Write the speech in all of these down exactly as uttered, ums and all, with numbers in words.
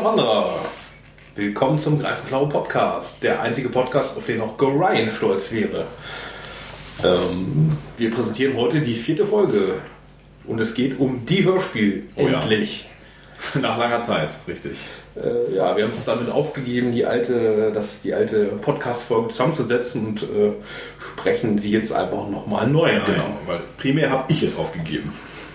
Wanderer. Willkommen zum Greifenklaue Podcast, der einzige Podcast, auf den auch Go Ryan stolz wäre. Ähm, wir präsentieren heute die vierte Folge und es geht um die Hörspiel. Oh ja. Endlich. Nach langer Zeit, richtig. Äh, ja, wir haben es damit aufgegeben, die alte, das, die alte Podcast-Folge zusammenzusetzen und äh, sprechen sie jetzt einfach nochmal neu ein. Genau, weil primär habe ich es aufgegeben.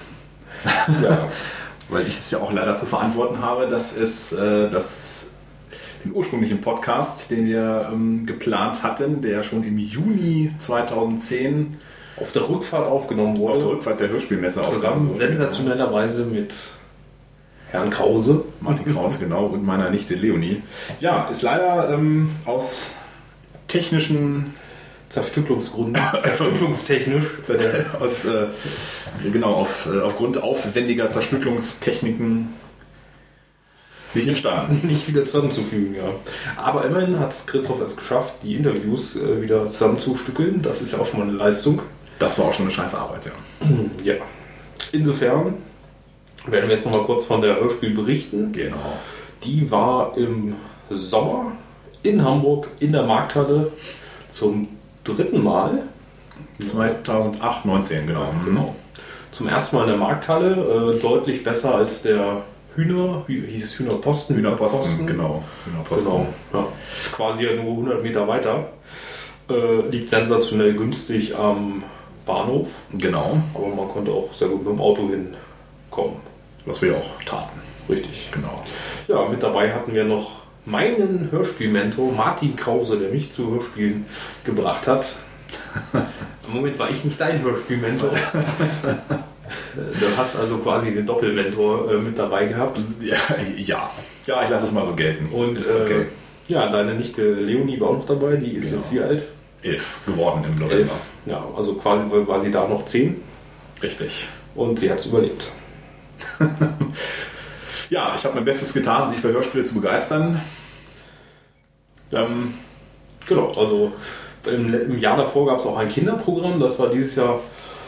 Ja. Weil ich es ja auch leider zu verantworten habe, dass es äh, das, den ursprünglichen Podcast, den wir ähm, geplant hatten, der schon im Juni zweitausendzehn auf der Rückfahrt aufgenommen wurde. Auf der Rückfahrt der Hörspielmesse zusammen sensationellerweise mit Herrn Krause. Martin Krause, genau, und meiner Nichte Leonie. Ja, ist leider ähm, aus technischen Zerstücklungsgründen, zerstücklungstechnisch. aus, äh, genau, auf, äh, aufgrund aufwendiger Zerstücklungstechniken nicht entstanden. Nicht wieder zusammenzufügen, ja. Aber immerhin hat Christoph es geschafft, die Interviews äh, wieder zusammenzustückeln. Das ist ja auch schon mal eine Leistung. Das war auch schon eine scheiß Arbeit, ja. Ja. Insofern werden wir jetzt noch mal kurz von der Hörspiel berichten. Genau. Die war im Sommer in Hamburg in der Markthalle zum dritten Mal. zweitausendacht, neunzehn, genau. genau. Zum ersten Mal in der Markthalle. Äh, deutlich besser als der Hühner, wie hieß es Hühnerposten? Hühnerposten, Hühnerposten. genau. Hühnerposten. Genau. Ja. Ist quasi ja nur hundert Meter weiter. Äh, liegt sensationell günstig am Bahnhof. Genau. Aber man konnte auch sehr gut mit dem Auto hinkommen. Was wir auch taten. Richtig. Genau. Ja, mit dabei hatten wir noch meinen Hörspielmentor Martin Krause, der mich zu Hörspielen gebracht hat. Im Moment war ich nicht dein Hörspielmentor. Du hast also quasi den Doppelmentor äh, mit dabei gehabt. Ja, ja. ja, ich lasse es mal so gelten. Und ist okay. äh, ja, deine Nichte Leonie war auch noch dabei, die ist genau. jetzt wie alt? Elf geworden im November. Elf. Ja, also quasi war sie da noch zehn. Richtig. Und sie hat es überlebt. Ja, ich habe mein Bestes getan, sich für Hörspiele zu begeistern. Ähm, genau, also im, im Jahr davor gab es auch ein Kinderprogramm, das war dieses Jahr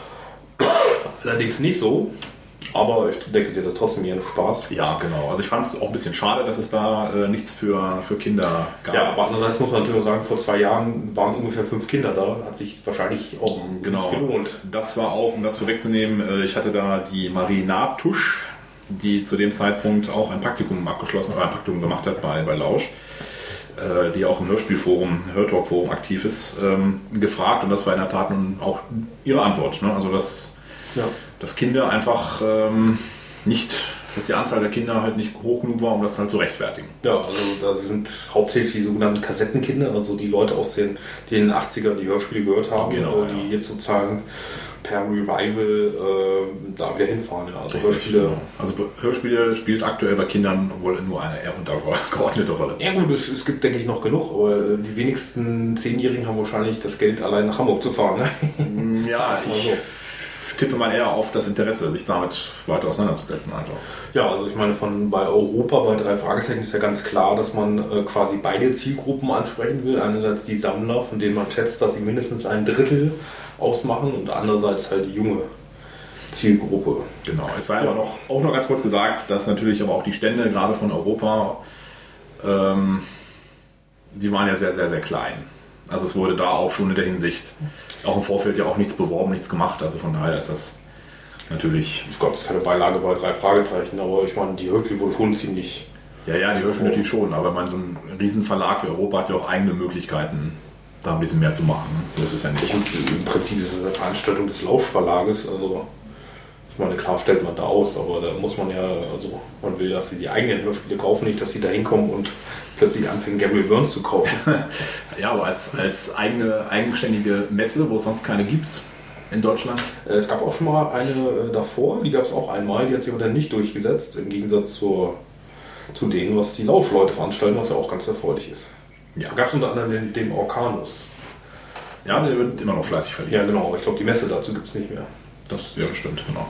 allerdings nicht so, aber ich denke, sie hatte trotzdem ihren Spaß. Ja, genau. Also ich fand es auch ein bisschen schade, dass es da äh, nichts für, für Kinder gab. Ja, aber andererseits muss man natürlich sagen, vor zwei Jahren waren ungefähr fünf Kinder da, hat sich wahrscheinlich auch genau. nicht gelohnt. Das war auch, um das vorwegzunehmen, äh, ich hatte da die Marie Natusch, die zu dem Zeitpunkt auch ein Praktikum abgeschlossen oder ein Praktikum gemacht hat bei, bei Lausch, äh, die auch im Hörspielforum, Hörtalk-Forum aktiv ist, ähm, gefragt und das war in der Tat nun auch ihre Antwort. Ne? Also dass, ja. dass Kinder einfach ähm, nicht, dass die Anzahl der Kinder halt nicht hoch genug war, um das halt zu rechtfertigen. Ja, also da sind hauptsächlich die sogenannten Kassettenkinder, also die Leute aus den, den achtzigern, die Hörspiele gehört haben, genau, die ja. jetzt sozusagen per Revival äh, da wieder hinfahren. Ja. Also, Richtig, Hörspiele, genau. also Hörspiele spielt aktuell bei Kindern wohl nur eine eher untergeordnete Rolle. Ja gut, es, es gibt denke ich noch genug, aber die wenigsten Zehnjährigen haben wahrscheinlich das Geld, allein nach Hamburg zu fahren. Ne? Ja, ich so. tippe mal eher auf das Interesse, sich damit weiter auseinanderzusetzen einfach. Ja, also ich meine, von bei Europa, bei drei Fragezeichen ist ja ganz klar, dass man äh, quasi beide Zielgruppen ansprechen will. Einerseits die Sammler, von denen man schätzt, dass sie mindestens ein Drittel ausmachen und andererseits halt die junge Zielgruppe. Genau, es sei aber noch, auch noch ganz kurz gesagt, dass natürlich aber auch die Stände, gerade von Europa, ähm, die waren ja sehr, sehr, sehr klein. Also es wurde da auch schon in der Hinsicht, auch im Vorfeld ja auch nichts beworben, nichts gemacht, also von daher ist das natürlich... Ich glaube, es ist keine Beilage bei drei Fragezeichen, aber ich meine, die Hörspiele wurde schon ziemlich... Ja, ja, die Hörspiele natürlich schon, aber man, so ein Riesenverlag wie Europa hat ja auch eigene Möglichkeiten, da ein bisschen mehr zu machen. So ist es ja nicht. Und im Prinzip ist es eine Veranstaltung des Lauschverlages, also ich meine, klar stellt man da aus, aber da muss man ja, also man will, dass sie die eigenen Hörspiele kaufen, nicht, dass sie da hinkommen und plötzlich anfangen, Gabriel Burns zu kaufen. Ja, aber als, als eigene, eigenständige Messe, wo es sonst keine gibt in Deutschland? Es gab auch schon mal eine davor, die gab es auch einmal, die hat sich aber dann nicht durchgesetzt, im Gegensatz zur, zu denen, was die Lauschleute veranstalten, was ja auch ganz erfreulich ist. Ja. Da gab es unter anderem den, den Orkanus. Ja, der wird immer noch fleißig verliehen. Ja, genau, aber ich glaube, die Messe dazu gibt es nicht mehr. Das ja, stimmt, genau.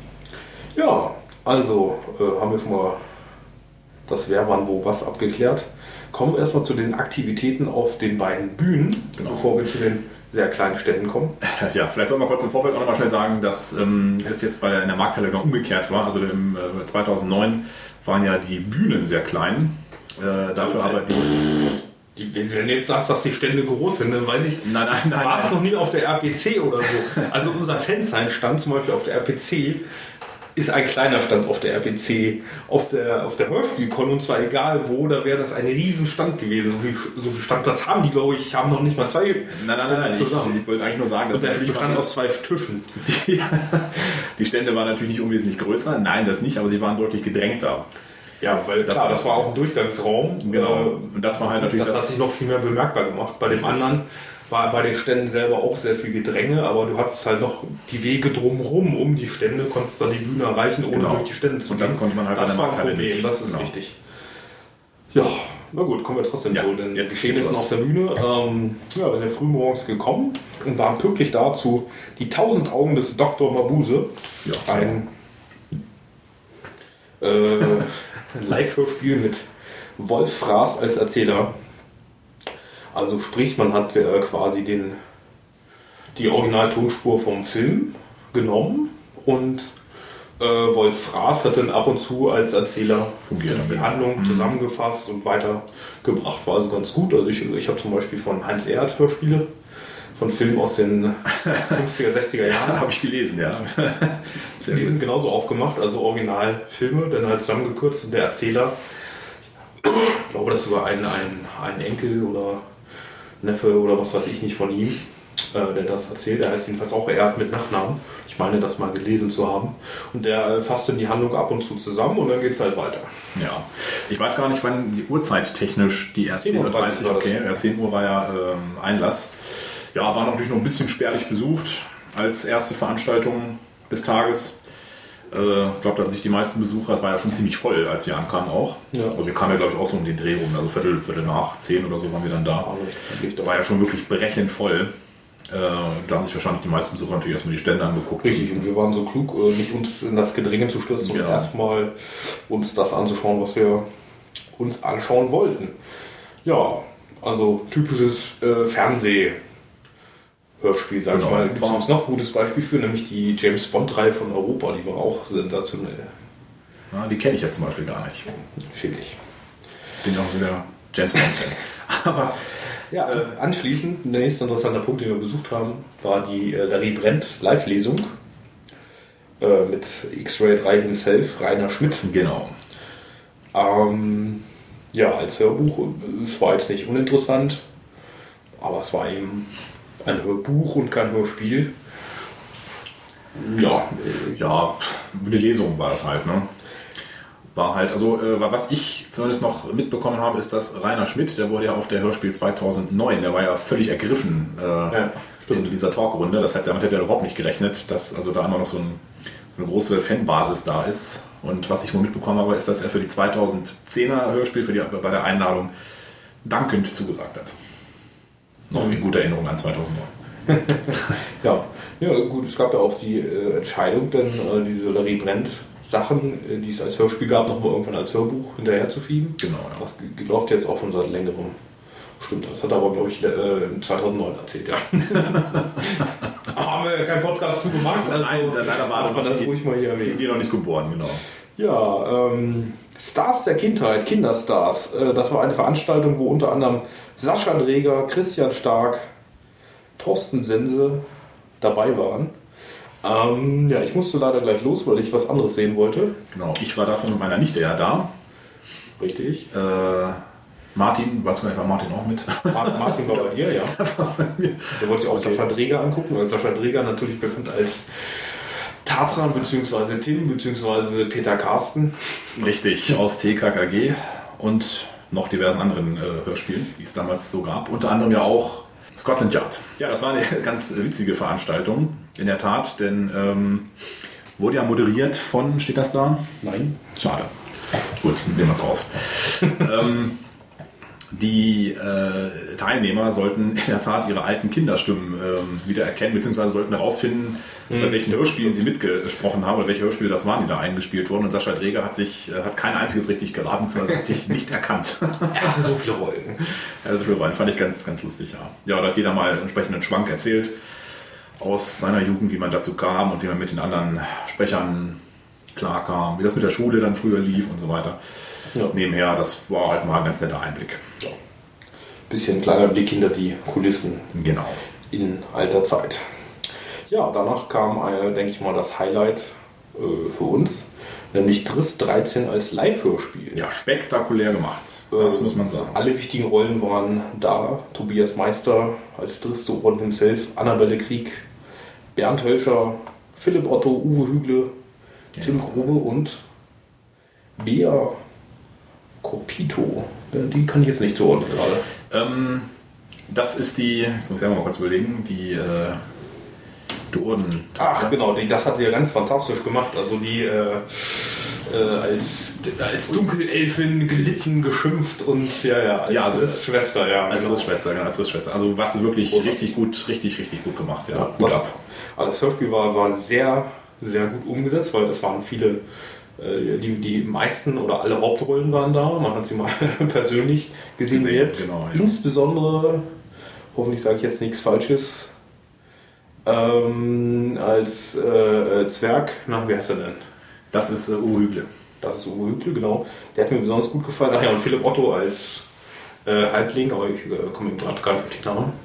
Ja, also äh, haben wir schon mal das Wer, wann, wo, was abgeklärt. Kommen wir erstmal zu den Aktivitäten auf den beiden Bühnen, genau. Bevor wir zu den sehr kleinen Ständen kommen. Ja, vielleicht soll man kurz im Vorfeld auch noch mal schnell sagen, dass ähm, es jetzt bei der, in der Markthalle noch umgekehrt war. Also im äh, zweitausendneun waren ja die Bühnen sehr klein. Äh, dafür aber die... Die, wenn du jetzt sagst, dass die Stände groß sind, dann weiß ich, Nein, nein, nein. war es noch nie auf der R P C oder so. Also unser Fansign-Stand zum Beispiel auf der R P C ist ein kleiner Stand auf der R P C. Auf der, auf der Hörspielkon, und zwar egal wo, da wäre das ein Riesenstand gewesen. So viel, so viel Standplatz haben die, glaube ich, haben noch nicht mal zwei. Nein, nein, nein, nein. Ich, ich wollte eigentlich nur sagen, dass der bestand aus zwei Tischen. Die, die Stände waren natürlich nicht unwesentlich größer. Nein, das nicht, aber sie waren deutlich gedrängter. Ja, weil das, klar, war, das war auch ein Durchgangsraum. Genau. Und das war halt natürlich das, das hat sich noch viel mehr bemerkbar gemacht. Bei dem anderen war bei den Ständen selber auch sehr viel Gedränge, aber du hattest halt noch die Wege drumherum um die Stände, konntest dann die Bühne erreichen, ohne genau. durch die Stände zu gehen. Und das konnte man halt das bei der Markthalle nicht. Das ist genau. richtig. Ja, na gut, kommen wir trotzdem ja, so, denn jetzt die Geschehnisse auf der Bühne. Ähm, ja, wir sind frühmorgens gekommen und waren pünktlich dazu die tausend Augen des Doktor Mabuse. Ja, ein äh, ein Live-Hörspiel mit Wolf Fraß als Erzähler. Also sprich, man hat äh, quasi den, die Originaltonspur vom Film genommen und äh, Wolf Fraß hat dann ab und zu als Erzähler Fungiert die dann. Handlung Mhm. zusammengefasst und weitergebracht. War also ganz gut. Also ich, ich habe zum Beispiel von Heinz Erhardt Hörspiele von Filmen aus den fünfziger, sechziger Jahren. Habe ich gelesen, ja. Sehr die gut. Sind genauso aufgemacht, also Originalfilme, dann halt zusammengekürzt und der Erzähler, ich glaube, das ist sogar ein, ein, ein Enkel oder Neffe oder was weiß ich nicht von ihm, äh, der das erzählt. Der heißt jedenfalls auch Erhardt mit Nachnamen. Ich meine, das mal gelesen zu haben. Und der äh, fasst dann die Handlung ab und zu zusammen und dann geht es halt weiter. Ja, ich weiß gar nicht, wann die Uhrzeit technisch die erst zehn Uhr dreißig, okay, ja, zehn Uhr war ja ähm, Einlass. Ja, war natürlich noch ein bisschen spärlich besucht als erste Veranstaltung des Tages. Ich äh, glaube, da hatten sich die meisten Besucher, es war ja schon ziemlich voll, als wir ankamen auch. Ja. Also wir kamen ja, glaube ich, auch so um den Dreh rum, also Viertel, Viertel nach zehn oder so waren wir dann da. War, war ja schon wirklich brechend voll. Äh, da haben sich wahrscheinlich die meisten Besucher natürlich erstmal die Stände angeguckt. Richtig, und wir waren so klug, nicht uns in das Gedränge zu stürzen, sondern ja. erstmal uns das anzuschauen, was wir uns anschauen wollten. Ja, also typisches äh, Fernseh- Hörspiel, sag genau. ich mal. Gibt es noch ein gutes Beispiel für, nämlich die James Bond-Reihe von Europa, die war auch sensationell. Ja, die kenne ich jetzt zum Beispiel gar nicht. Schicklich. Bin auch wieder James Bond-Fan. Aber ja, äh, anschließend, der nächste interessante Punkt, den wir besucht haben, war die äh, Larry Brent Live-Lesung äh, mit X-Ray drei himself, Rainer Schmidt. Genau. Ähm, ja, als Hörbuch, es war jetzt nicht uninteressant, aber es war eben ein Hörbuch und kein Hörspiel. Ja, ja, eine Lesung war das halt, ne? War halt, also äh, was ich zumindest noch mitbekommen habe, ist, dass Rainer Schmidt, der wurde ja auf der Hörspiel zweitausendneun, der war ja völlig ergriffen äh, ja, in dieser Talkrunde. Das hat, damit hätte er überhaupt nicht gerechnet, dass also da immer noch so ein, eine große Fanbasis da ist. Und was ich wohl mitbekommen habe, ist, dass er für die zweitausendzehner Hörspiel, für die, bei der Einladung dankend zugesagt hat. Noch in guter Erinnerung an zweitausendneun. ja. ja, gut, es gab ja auch die äh, Entscheidung, dann äh, diese Larry Brent Sachen, äh, die es als Hörspiel gab, nochmal irgendwann als Hörbuch hinterher zu schieben. Genau. Ja. Das g- läuft jetzt auch schon seit längerem. Stimmt, das hat er aber, glaube ich, äh, zweitausendneun erzählt, ja. Haben wir keinen Podcast zu gemacht? Also, nein, leider war man das ruhig mal hier erwähnt. Die noch nicht geboren, genau. Ja, ähm, Stars der Kindheit, Kinderstars. Äh, das war eine Veranstaltung, wo unter anderem Sascha Dreger, Christian Stark, Thorsten Sense dabei waren. Ähm, ja, ich musste leider gleich los, weil ich was anderes sehen wollte. Genau, ich war dafür mit meiner Nichte ja da. Richtig. Äh, Martin, weißt du, war Martin auch mit? Martin war bei dir, ja. Der wollte sich auch okay. Sascha Dreger angucken, weil Sascha Dreger natürlich bekannt als Tarzan bzw. Tim bzw. Peter Carsten. Richtig, aus T K K G und noch diversen anderen äh, Hörspielen, die es damals so gab. Unter anderem ja auch Scotland Yard. Ja, das war eine ganz witzige Veranstaltung, in der Tat, denn ähm, wurde ja moderiert von, steht das da? Nein. Schade. Gut, nehmen wir es raus. ähm, Die äh, Teilnehmer sollten in der Tat ihre alten Kinderstimmen ähm, wieder erkennen, beziehungsweise sollten herausfinden, mhm. bei welchen Hörspielen sie mitgesprochen haben oder welche Hörspiele das waren, die da eingespielt wurden. Und Sascha Dreger hat sich äh, hat kein einziges richtig geraten, beziehungsweise hat sich nicht erkannt. Er hatte so viele Rollen. Er hatte so viele Rollen, fand ich ganz, ganz lustig, ja. Ja, da hat jeder mal einen entsprechenden Schwank erzählt aus seiner Jugend, wie man dazu kam und wie man mit den anderen Sprechern klarkam, wie das mit der Schule dann früher lief und so weiter. Ja. Nebenher, das war halt mal ein ganz netter Einblick. Ja. Bisschen ein kleiner Blick hinter die Kulissen. Genau. In alter Zeit. Ja, danach kam, äh, denke ich mal, das Highlight äh, für uns, nämlich Drizzt dreizehn als Live-Hörspiel. Ja, spektakulär gemacht, das äh, muss man sagen. Alle wichtigen Rollen waren da. Tobias Meister als Drizzt Oron himself, Annabelle Krieg, Bernd Hölscher, Philipp Otto, Uwe Hügle, ja. Tim Grube und Bea Copito. Die kann ich jetzt nicht zuordnen gerade. Ähm, das ist die, jetzt muss ich mal kurz überlegen, die äh, Durden. Ach genau, die, das hat sie ja ganz fantastisch gemacht. Also die äh, äh, als, als Dunkelelfin gelitten, geschimpft und ja, ja, als ja, also, Schwester, ja. Als genau. Schwester, genau, als Schwester. Also war sie wirklich Großartig. richtig gut, richtig, richtig gut gemacht, ja. ja gut das, ab. Aber das Hörspiel war, war sehr, sehr gut umgesetzt, weil es waren viele. Die, die meisten oder alle Hauptrollen waren da, man hat sie mal persönlich gesehen. gesehen genau, ja. Insbesondere, hoffentlich sage ich jetzt nichts Falsches, ähm, als äh, Zwerg, na, wie heißt er denn? Das ist äh, Uwe Hügle. Das ist Uwe Hügle, genau. Der hat mir besonders gut gefallen. Ach ja, und Philipp Otto als äh, Halbling, aber ich äh, komme gerade gar nicht auf die Namen.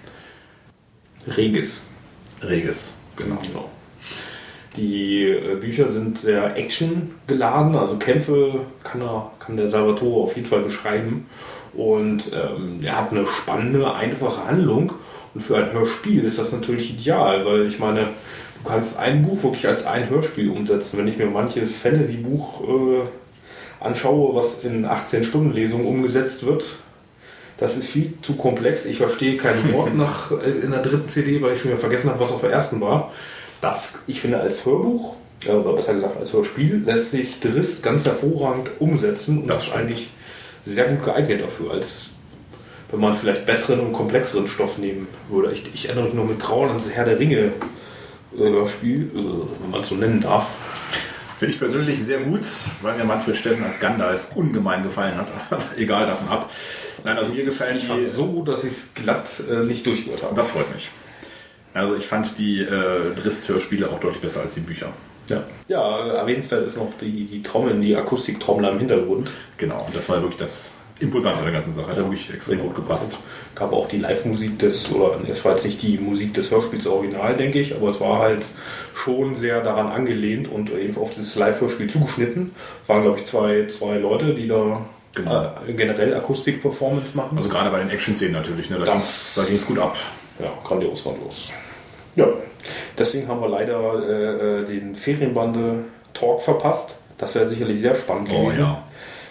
Regis. Regis, genau. genau. Die äh, Bücher sind sehr actiongeladen, also Kämpfe kann, er, kann der Salvatore auf jeden Fall beschreiben. Und ähm, er hat eine spannende, einfache Handlung. Und für ein Hörspiel ist das natürlich ideal, weil ich meine, du kannst ein Buch wirklich als ein Hörspiel umsetzen. Wenn ich mir manches Fantasy-Buch äh, anschaue, was in achtzehn-Stunden-Lesung umgesetzt wird, das ist viel zu komplex. Ich verstehe kein Wort nach, äh, in der dritten C D, weil ich schon wieder vergessen habe, was auf der ersten war. Das, ich finde, als Hörbuch, oder besser gesagt als Hörspiel, lässt sich Drizzt ganz hervorragend umsetzen und das ist eigentlich sehr gut geeignet dafür, als wenn man vielleicht besseren und komplexeren Stoff nehmen würde. Ich, ich erinnere mich nur mit Grauen ans Herr der Ringe Hörspiel, wenn man es so nennen darf. Finde ich persönlich sehr gut, weil mir Manfred Steffen als Gandalf ungemein gefallen hat. Egal davon ab. Nein, also mir gefallen ich fand so gut, dass ich es glatt äh, nicht durchgehört habe. Das freut mich. Also ich fand die äh, Drizzt-Hörspiele auch deutlich besser als die Bücher. Ja, ja erwähnenswert ist noch die, die Trommeln, die Akustiktrommler im Hintergrund. Genau, und das war wirklich das Imposante der ganzen Sache. Hat ja wirklich extrem gut gepasst. Gab auch die Live-Musik des, oder es war jetzt nicht die Musik des Hörspiels original, denke ich, aber es war halt schon sehr daran angelehnt und eben auf das Live-Hörspiel zugeschnitten. Es waren, glaube ich, zwei, zwei Leute, die da genau. äh, generell Akustik-Performance machen. Also gerade bei den Action-Szenen natürlich, ne? Da ging es gut ab. Ja, grandios, grandios. Ja, deswegen haben wir leider äh, den Ferienbande-Talk verpasst. Das wäre sicherlich sehr spannend oh, gewesen. Ja.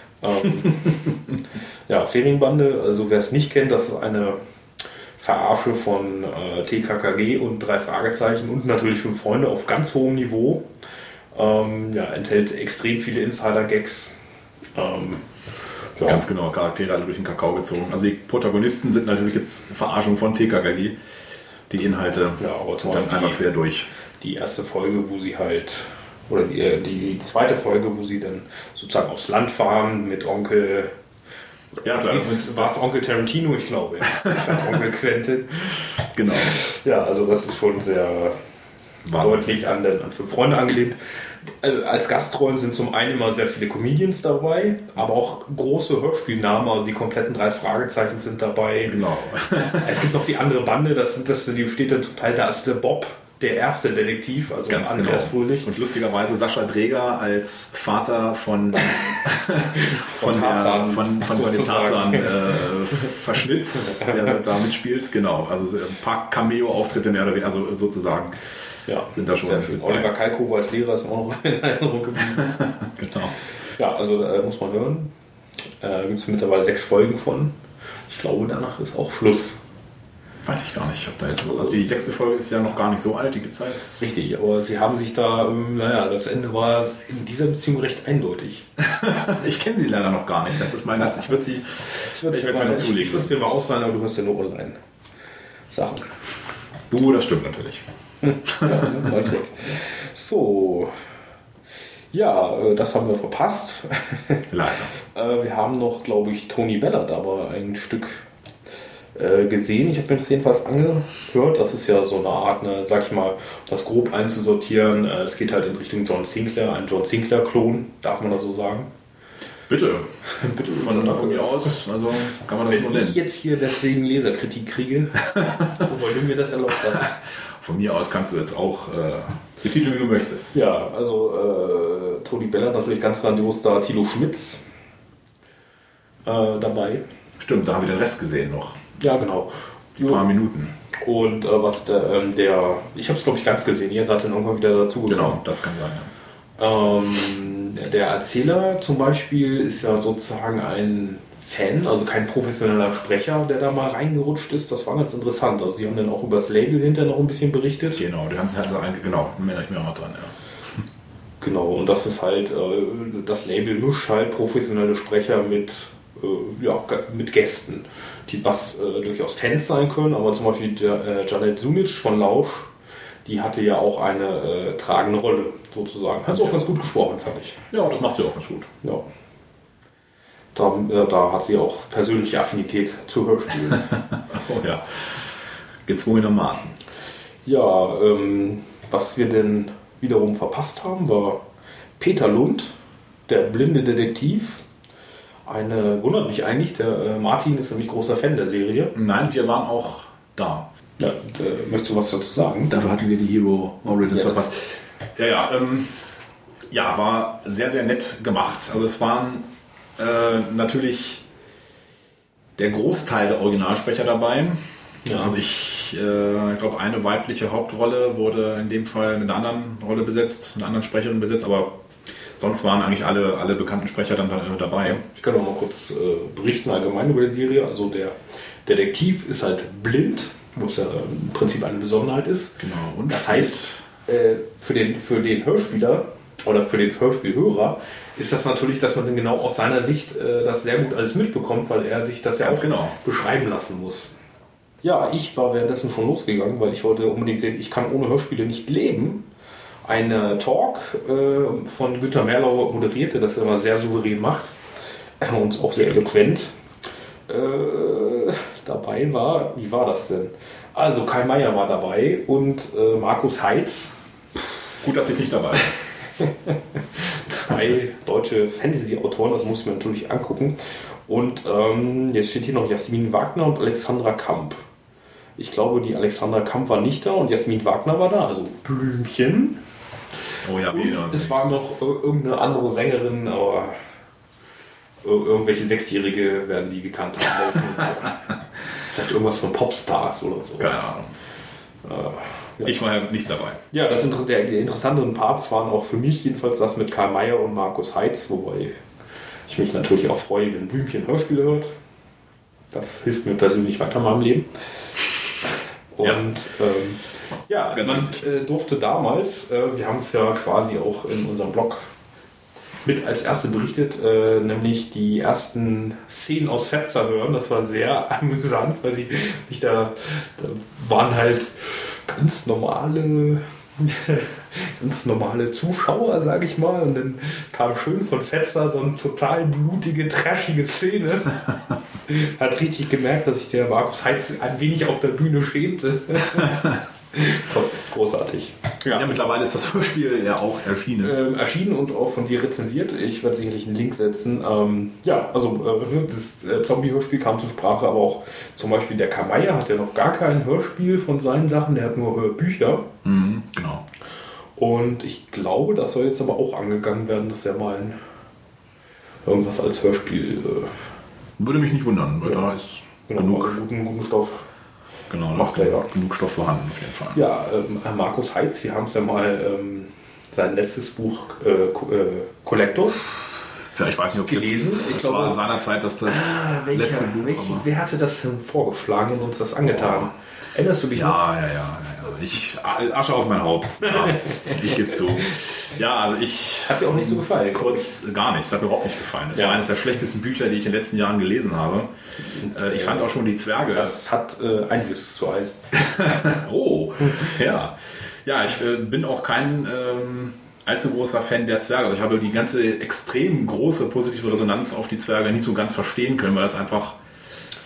Ähm, ja, Ferienbande, also wer es nicht kennt, das ist eine Verarsche von äh, T K K G und drei Fragezeichen und natürlich fünf Freunde auf ganz hohem Niveau. Ähm, ja, enthält extrem viele Insider-Gags. Ähm, ja. Ganz genau, Charaktere alle durch den Kakao gezogen. Also die Protagonisten sind natürlich jetzt Verarschung von T K K G. Die Inhalte ja, aber zum dann einmal quer durch. Die erste Folge, wo sie halt, oder die, die zweite Folge, wo sie dann sozusagen aufs Land fahren mit Onkel. Ja, klar. Ist, war es Onkel Tarantino, ich glaube. Statt Onkel Quentin. Genau. Ja, also das ist schon sehr Wahnsinn. Deutlich an, den, an fünf Freunde angelehnt. Als Gastrollen sind zum einen immer sehr viele Comedians dabei, aber auch große Hörspielnamen, also die kompletten drei Fragezeichen sind dabei. Genau. Es gibt noch die andere Bande, das sind das, die besteht dann zum Teil, da ist der Bob, der erste Detektiv, also ganz Andreas genau. Fröhlich. Und lustigerweise Sascha Dreger als Vater von von, von Tarzan, der, von, von, von dem Tarzan äh, Verschnitz, der da mitspielt. Genau, also ein paar Cameo-Auftritte mehr oder weniger, also sozusagen. Ja, sind da schon sehr schön. Oliver Kalkofe als Lehrer ist auch noch in Erinnerung geblieben. Genau. Ja, also äh, muss man hören. Äh, gibt es mittlerweile sechs Folgen von. Ich glaube, danach ist auch Schluss. Weiß ich gar nicht. Ob da jetzt noch, also die sechste Folge ist ja noch gar nicht so alt, die gibt es ja jetzt. Richtig, aber sie haben sich da, ähm, naja, das Ende war in dieser Beziehung recht eindeutig. Ich kenne sie leider noch gar nicht. Das ist mein Herz. Ich würde sie, ich würde sie mal zulegen. Ich würde sie mal ausleihen, aber du hast ja nur Online-Sachen. Du, das stimmt natürlich. Ja, so. Ja, das haben wir verpasst. Leider. Wir haben noch, glaube ich, Tony Ballard, aber ein Stück äh, gesehen. Ich habe mir das jedenfalls angehört. Das ist ja so eine Art, eine, sag ich mal, das grob einzusortieren. Äh, es geht halt in Richtung John Sinclair, ein John Sinclair-Klon, darf man das so sagen? Bitte. Bitte Von, von mir aus, also kann man das Wenn so ich nennen. jetzt hier deswegen Leserkritik kriege, wobei du mir das erlaubt hast. Von mir aus kannst du jetzt auch äh, betiteln, wie du möchtest. Ja, also äh, Tony Bell hat natürlich ganz grandios da Thilo Schmitz äh, dabei. Stimmt, da haben wir den Rest gesehen noch. Ja, genau. Ein paar Minuten. Und äh, was der, ähm, der ich habe es glaube ich ganz gesehen, ihr seid dann irgendwann wieder dazu gekommen. Genau, das kann sein, ja. Ähm, der, der Erzähler zum Beispiel ist ja sozusagen ein Fan, also kein professioneller Sprecher, der da mal reingerutscht ist. Das war ganz interessant. Also sie haben dann auch über das Label hinterher noch ein bisschen berichtet. Genau, die haben es halt so eigentlich, genau, erinnere ich mich auch mal dran, ja. Genau, und das ist halt, äh, das Label mischt halt professionelle Sprecher mit, äh, ja, mit Gästen, die was äh, durchaus Fans sein können, aber zum Beispiel äh, Janet Sunic von Lausch, die hatte ja auch eine äh, tragende Rolle, sozusagen. Hat sie auch ganz gut gesprochen, fand ich. Ja, das macht sie auch ganz gut. Ja. Da, äh, da hat sie auch persönliche Affinität zu Hörspielen. Oh ja, gezwungenermaßen. Ja, ähm, was wir denn wiederum verpasst haben, war Peter Lund, der blinde Detektiv. Eine, wundert mich eigentlich, der äh, Martin ist nämlich großer Fan der Serie. Nein, wir waren auch da. Ja, und, äh, möchtest du was dazu sagen? Dafür hatten wir die Hero Origins Ja, verpasst. Ja, ja, ähm, ja, war sehr, sehr nett gemacht. Also es waren äh, natürlich der Großteil der Originalsprecher dabei. Ja. Also ich, äh, ich glaube, eine weibliche Hauptrolle wurde in dem Fall mit einer anderen Rolle besetzt, einer anderen Sprecherin besetzt, aber sonst waren eigentlich alle, alle bekannten Sprecher dann da, äh, dabei. Ich kann noch mal kurz äh, berichten allgemein über die Serie. Also der Detektiv ist halt blind, was ja im Prinzip eine Besonderheit ist. Genau. Und Das heißt, äh, für, den, für den Hörspieler oder für den Hörspielhörer ist das natürlich, dass man dann genau aus seiner Sicht äh, das sehr gut alles mitbekommt, weil er sich das ja Ganz auch genau. beschreiben lassen muss. Ja, ich war währenddessen schon losgegangen, weil ich wollte unbedingt sehen, ich kann ohne Hörspiele nicht leben. Ein äh, Talk äh, von Günter Merlau moderierte, das er immer sehr souverän macht äh, und auch sehr eloquent. Äh, dabei war, wie war das denn? Also Kai Meier war dabei und äh, Markus Heitz. Gut, dass ich nicht dabei bin. Zwei deutsche Fantasy-Autoren, das muss ich mir natürlich angucken. Und ähm, jetzt steht hier noch Jasmin Wagner und Alexandra Kamp. Ich glaube, die Alexandra Kamp war nicht da und Jasmin Wagner war da, also Blümchen. Oh ja, Und wieder. es war noch ir- irgendeine andere Sängerin, aber ir- irgendwelche Sechsjährige werden die gekannt haben. Vielleicht irgendwas von Popstars oder so. Keine Ahnung. Äh, ja. Ich war ja nicht dabei. Ja, das Inter der, die interessanteren Parts waren auch für mich jedenfalls das mit Karl Mayer und Markus Heitz, wobei ich mich natürlich auch freue, wenn Blümchen Hörspiele hört. Das hilft mir persönlich weiter in meinem Leben. Und Ja. ähm, ja, Ganz man wichtig. äh, durfte damals, äh, wir haben es ja quasi auch in unserem Blog mit als erste berichtet, äh, nämlich die ersten Szenen aus Fetzer hören. Das war sehr amüsant, weil sie nicht da, da waren halt ganz normale ganz normale Zuschauer, sage ich mal, und dann kam schön von Fetzer so eine total blutige, trashige Szene. Hat richtig gemerkt, dass sich der Markus Heitz ein wenig auf der Bühne schämte. Toll, großartig. Ja. ja, mittlerweile ist das Hörspiel ja auch erschienen. Ähm, erschienen und auch von dir rezensiert. Ich werde sicherlich einen Link setzen. Ähm, ja, also äh, das äh, Zombie-Hörspiel kam zur Sprache, aber auch zum Beispiel der Karl Mayer hat ja noch gar kein Hörspiel von seinen Sachen, der hat nur Hörbücher. Mhm, genau. Und ich glaube, das soll jetzt aber auch angegangen werden, dass er mal ein, irgendwas als Hörspiel äh, Würde mich nicht wundern, weil Ja. da ist genau, genug, also guten, guten Stoff. genau, da ist macht er, genug, ja. genug Stoff vorhanden auf jeden Fall. Ja, ähm, Markus Heitz, wir haben es ja mal ähm, sein letztes Buch äh, Co- äh, Collectus. Ja, ich weiß nicht, ob es Gelesen? jetzt, Ich das glaube- war seinerzeit, dass das welcher, letzte Buch welche, aber- wer hatte das denn vorgeschlagen und uns das angetan? Erinnerst du dich noch? Ja, ja, ja, ja, ja. Ich, Asche auf mein Haupt. Ja, ich gebe es zu. Ja, also ich... Hat dir auch nicht so gefallen? Kurz gar nicht. Das hat mir überhaupt nicht gefallen. Das Ja. war eines der schlechtesten Bücher, die ich in den letzten Jahren gelesen habe. Äh, ich fand auch schon die Zwerge... Das hat äh, einiges zu Eis. Oh, ja. Ja, ich äh, bin auch kein ähm, allzu großer Fan der Zwerge. Also ich habe die ganze extrem große positive Resonanz auf die Zwerge nicht so ganz verstehen können, weil das einfach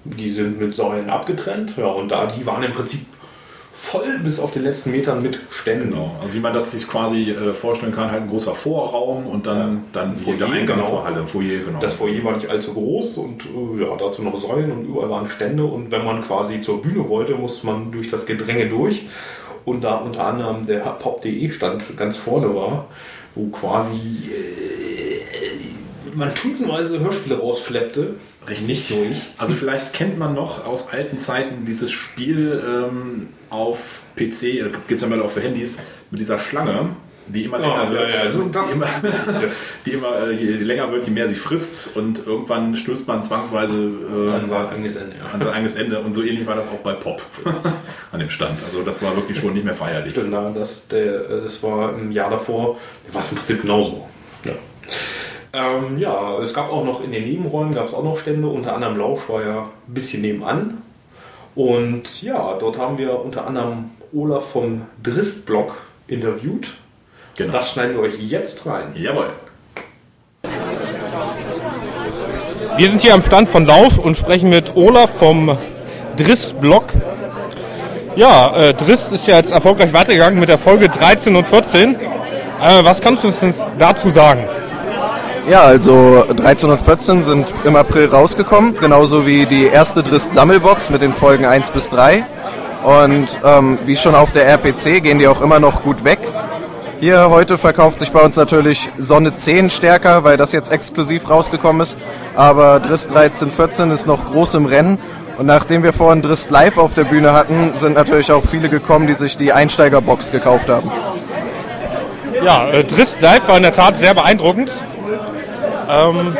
Die sind mit Säulen abgetrennt. Ja, und da, die waren im Prinzip voll bis auf den letzten Metern mit Ständen. Genau. Also wie man das sich quasi äh, vorstellen kann, halt ein großer Vorraum und dann, ja, dann Foyer, der Eingang genau. zur Halle. Foyer, genau. Das Foyer war nicht allzu groß und äh, ja, dazu noch Säulen und überall waren Stände. Und wenn man quasi zur Bühne wollte, musste man durch das Gedränge durch. Und da unter anderem der pop punkt de Stand ganz vorne war, wo quasi äh, man tutenweise Hörspiele rausschleppte. Richtig. Nicht durch. Also vielleicht kennt man noch aus alten Zeiten dieses Spiel ähm, auf P C, gibt es ja mal auch für Handys, mit dieser Schlange, die immer länger oh, wird. Ja, ja. Also das die immer, die immer äh, je länger wird, je mehr sie frisst und irgendwann stößt man zwangsweise äh, an sein eigenes Ende. Ja. An sein eigenes Ende. Und so ähnlich war das auch bei Pop an dem Stand. Also das war wirklich schon nicht mehr feierlich. Stimmt, das, der, das war im Jahr davor, war es im Prinzip genauso. Ja. Ähm, ja, es gab auch noch in den Nebenräumen gab es auch noch Stände, unter anderem Lausch war ja ein bisschen nebenan. Und ja, dort haben wir unter anderem Olaf vom Drist-Blog interviewt. Genau. Das schneiden wir euch jetzt rein. Jawohl. Wir sind hier am Stand von Lausch und sprechen mit Olaf vom Drist-Blog. Ja, äh, Drist ist ja jetzt erfolgreich weitergegangen mit der Folge dreizehn und vierzehn. Äh, was kannst du uns dazu sagen? Ja, also dreizehn und vierzehn sind im April rausgekommen, genauso wie die erste Drist-Sammelbox mit den Folgen eins bis drei. Und ähm, wie schon auf der R P C gehen die auch immer noch gut weg. Hier heute verkauft sich bei uns natürlich Sonne zehn stärker, weil das jetzt exklusiv rausgekommen ist. Aber Drist dreizehn vierzehn ist noch groß im Rennen. Und nachdem wir vorhin Drist live auf der Bühne hatten, sind natürlich auch viele gekommen, die sich die Einsteigerbox gekauft haben. Ja, äh, Drist live war in der Tat sehr beeindruckend. Ähm,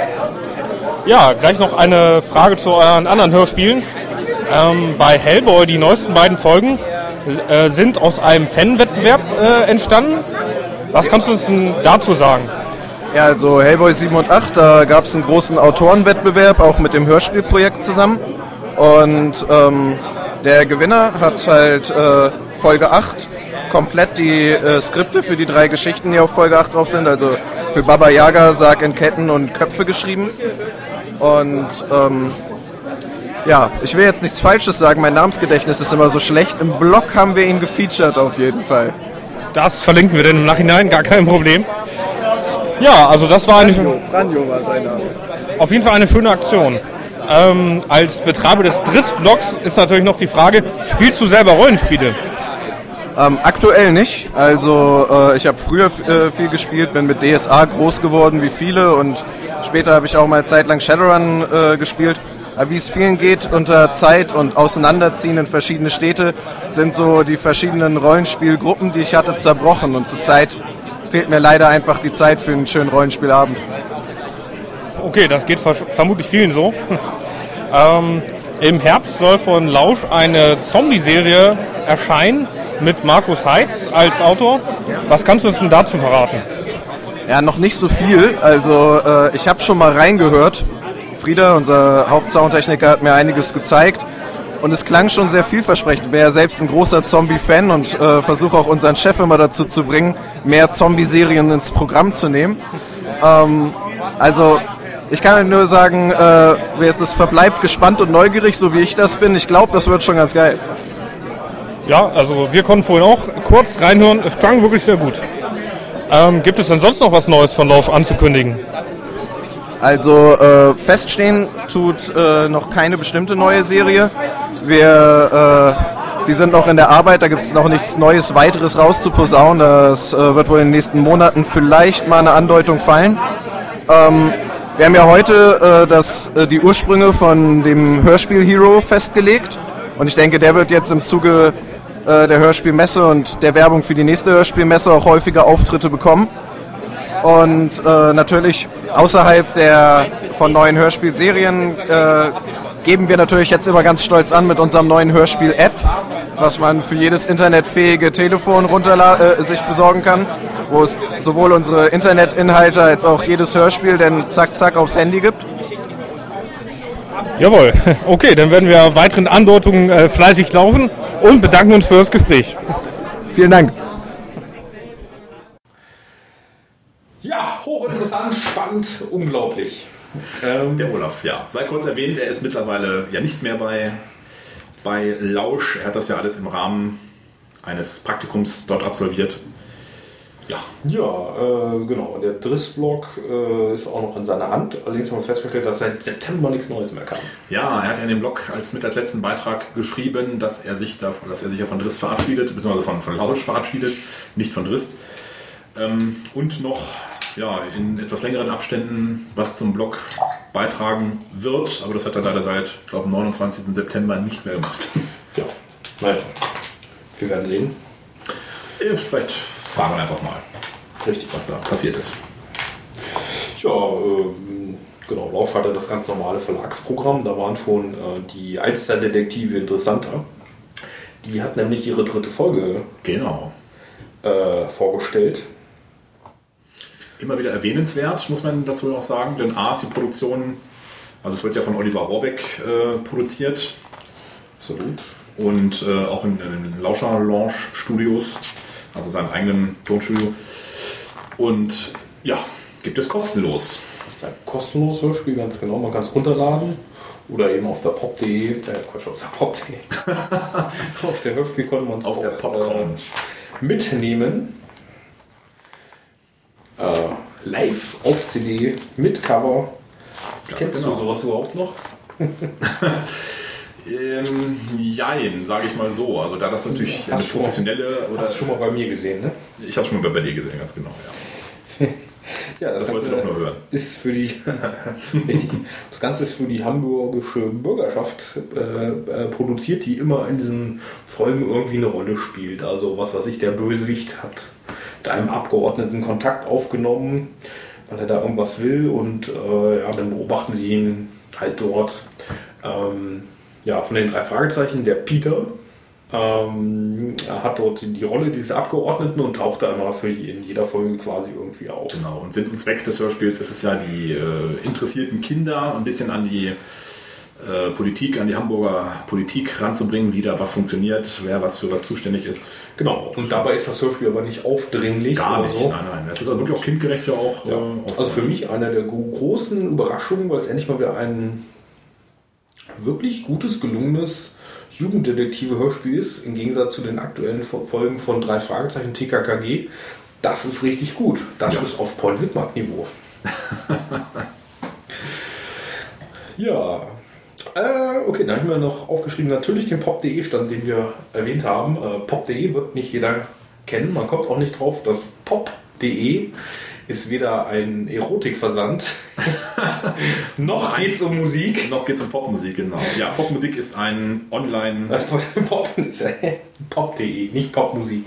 ja, gleich noch eine Frage zu euren anderen Hörspielen. Ähm, bei Hellboy, die neuesten beiden Folgen, äh, sind aus einem Fanwettbewerb äh, entstanden. Was kannst du uns denn dazu sagen? Ja, also Hellboy sieben und acht, da gab es einen großen Autorenwettbewerb, auch mit dem Hörspielprojekt zusammen. Und ähm, der Gewinner hat halt äh, Folge acht komplett die äh, Skripte für die drei Geschichten, die auf Folge acht drauf sind, also für Baba Yaga, Sarg in Ketten und Köpfe geschrieben. Und ähm, ja, ich will jetzt nichts Falsches sagen, mein Namensgedächtnis ist immer so schlecht. Im Blog haben wir ihn gefeatured auf jeden Fall. Das verlinken wir dann im Nachhinein, gar kein Problem. Ja, also das war eine... Franjo, Franjo war sein Name. Auf jeden Fall eine schöne Aktion. Ähm, als Betreiber des Drist-Blogs ist natürlich noch die Frage, spielst du selber Rollenspiele? Ähm, aktuell nicht. Also äh, ich habe früher äh, viel gespielt, bin mit D S A groß geworden wie viele und später habe ich auch mal eine Zeit lang Shadowrun äh, gespielt. Aber wie es vielen geht unter Zeit und Auseinanderziehen in verschiedene Städte, sind so die verschiedenen Rollenspielgruppen, die ich hatte, zerbrochen. Und zurzeit fehlt mir leider einfach die Zeit für einen schönen Rollenspielabend. Okay, das geht vermutlich vielen so. ähm, Im Herbst soll von Lausch eine Zombie-Serie erscheinen mit Markus Heitz als Autor. Was kannst du uns denn dazu verraten? Ja, noch nicht so viel. Also äh, ich habe schon mal reingehört. Frieda, unser Hauptsoundtechniker, hat mir einiges gezeigt. Und es klang schon sehr vielversprechend. Ich bin ja selbst ein großer Zombie-Fan und äh, versuche auch unseren Chef immer dazu zu bringen, mehr Zombie-Serien ins Programm zu nehmen. Ähm, also ich kann nur sagen, äh, wer ist das, verbleibt gespannt und neugierig, so wie ich das bin. Ich glaube, das wird schon ganz geil. Ja, also wir konnten vorhin auch kurz reinhören. Es klang wirklich sehr gut. Ähm, gibt es denn sonst noch was Neues von Lausch anzukündigen? Also äh, feststehen tut äh, noch keine bestimmte neue Serie. Wir, äh, die sind noch in der Arbeit, da gibt es noch nichts Neues, weiteres rauszuposaunen. Das äh, wird wohl in den nächsten Monaten vielleicht mal eine Andeutung fallen. Ähm, wir haben ja heute äh, das, äh, die Ursprünge von dem Hörspiel Hero festgelegt. Und ich denke, der wird jetzt im Zuge äh, der Hörspielmesse und der Werbung für die nächste Hörspielmesse auch häufiger Auftritte bekommen. Und äh, natürlich außerhalb der von neuen Hörspielserien äh, geben wir natürlich jetzt immer ganz stolz an mit unserem neuen Hörspiel-App, was man für jedes internetfähige Telefon runterla- äh, sich besorgen kann, wo es sowohl unsere Internetinhalte als auch jedes Hörspiel denn zack zack aufs Handy gibt. Jawohl, okay, dann werden wir weiteren Andeutungen äh, fleißig laufen und bedanken uns für das Gespräch. Vielen Dank. Ja, hochinteressant, spannend, unglaublich. Ähm, Der Olaf, ja. Sei kurz erwähnt, er ist mittlerweile ja nicht mehr bei, bei Lausch. Er hat das ja alles im Rahmen eines Praktikums dort absolviert. Ja. Ja, äh, genau. Der Driss-Blog äh, ist auch noch in seiner Hand. Allerdings haben wir festgestellt, dass seit September nichts Neues mehr kam. Ja, er hat ja in dem Blog als mit als letzten Beitrag geschrieben, dass er sich, da, dass er sich ja von Driss verabschiedet, beziehungsweise von, von Lausch verabschiedet, nicht von Driss. Ähm, und noch ja, in etwas längeren Abständen was zum Blog beitragen wird. Aber das hat er leider seit, ich glaube, neunundzwanzigsten September nicht mehr gemacht. Ja, naja. Wir werden sehen. Ja, vielleicht fragen wir einfach mal, Richtig. was da passiert ist. Ja, ähm, genau. Lausch hatte das ganz normale Verlagsprogramm. Da waren schon äh, die Alsterdetektive interessanter. Die hat nämlich ihre dritte Folge Genau. äh, vorgestellt. Immer wieder erwähnenswert, muss man dazu auch sagen, denn A ist die Produktion, also es wird ja von Oliver Rohrbeck äh, produziert. Absolut. Und äh, auch in, in den Lauscher Lounge Studios, also seinem eigenen Tonstudio. Und ja, gibt es kostenlos. Ein kostenloses Hörspiel, ganz genau. Man kann es runterladen oder eben auf der pop punkt de, äh, Quatsch, auf der pop punkt de. Auf der Hörspiel konnte man es Auf auch der Popcorn. äh, mitnehmen. Äh, live auf C D mit Cover. Ganz Kennst genau. du sowas überhaupt noch? Ähm, jein, sage ich mal so. Also da das natürlich Hast eine du schon mal- professionelle oder Hast du schon mal bei mir gesehen, ne? ich habe schon mal bei dir gesehen, ganz genau. Ja. Ja, Das wolltest du doch nur hören. Ist für die, richtig, das Ganze ist für die hamburgische Bürgerschaft äh, äh, produziert, die immer in diesen Folgen irgendwie eine Rolle spielt. Also was weiß ich, der Bösewicht hat mit einem Abgeordneten Kontakt aufgenommen, weil er da irgendwas will und äh, ja, dann beobachten sie ihn halt dort. Ähm, ja, von den drei Fragezeichen, der Peter, ähm, er hat dort die Rolle dieses Abgeordneten und taucht da immer für in jeder Folge quasi irgendwie auf. Genau, und Sinn und Zweck des Hörspiels ist es ja, die äh, interessierten Kinder ein bisschen an die äh, Politik, an die Hamburger Politik ranzubringen, wie da was funktioniert, wer was für was zuständig ist. Genau, und dabei ist das Hörspiel aber nicht aufdringlich. Gar oder nicht, so. nein, nein. Es ist also wirklich auch kindgerecht ja auch. Ja. Äh, Also für mich eine der gro- großen Überraschungen, weil es endlich mal wieder ein wirklich gutes, gelungenes Jugenddetektive-Hörspiel ist, im Gegensatz zu den aktuellen Fo- Folgen von drei Fragezeichen T K K G. Das ist richtig gut. Das Ja. ist auf Paul Wittmark-Niveau. Ja. Äh, okay, dann haben wir noch aufgeschrieben, natürlich den pop punkt de Stand, den wir erwähnt haben. Äh, pop punkt de wird nicht jeder kennen. Man kommt auch nicht drauf, dass pop punkt de ist weder ein Erotikversand, noch geht es um Musik. Noch geht es um Popmusik, genau. Ja, Popmusik ist ein Online... Pop punkt de, nicht Popmusik.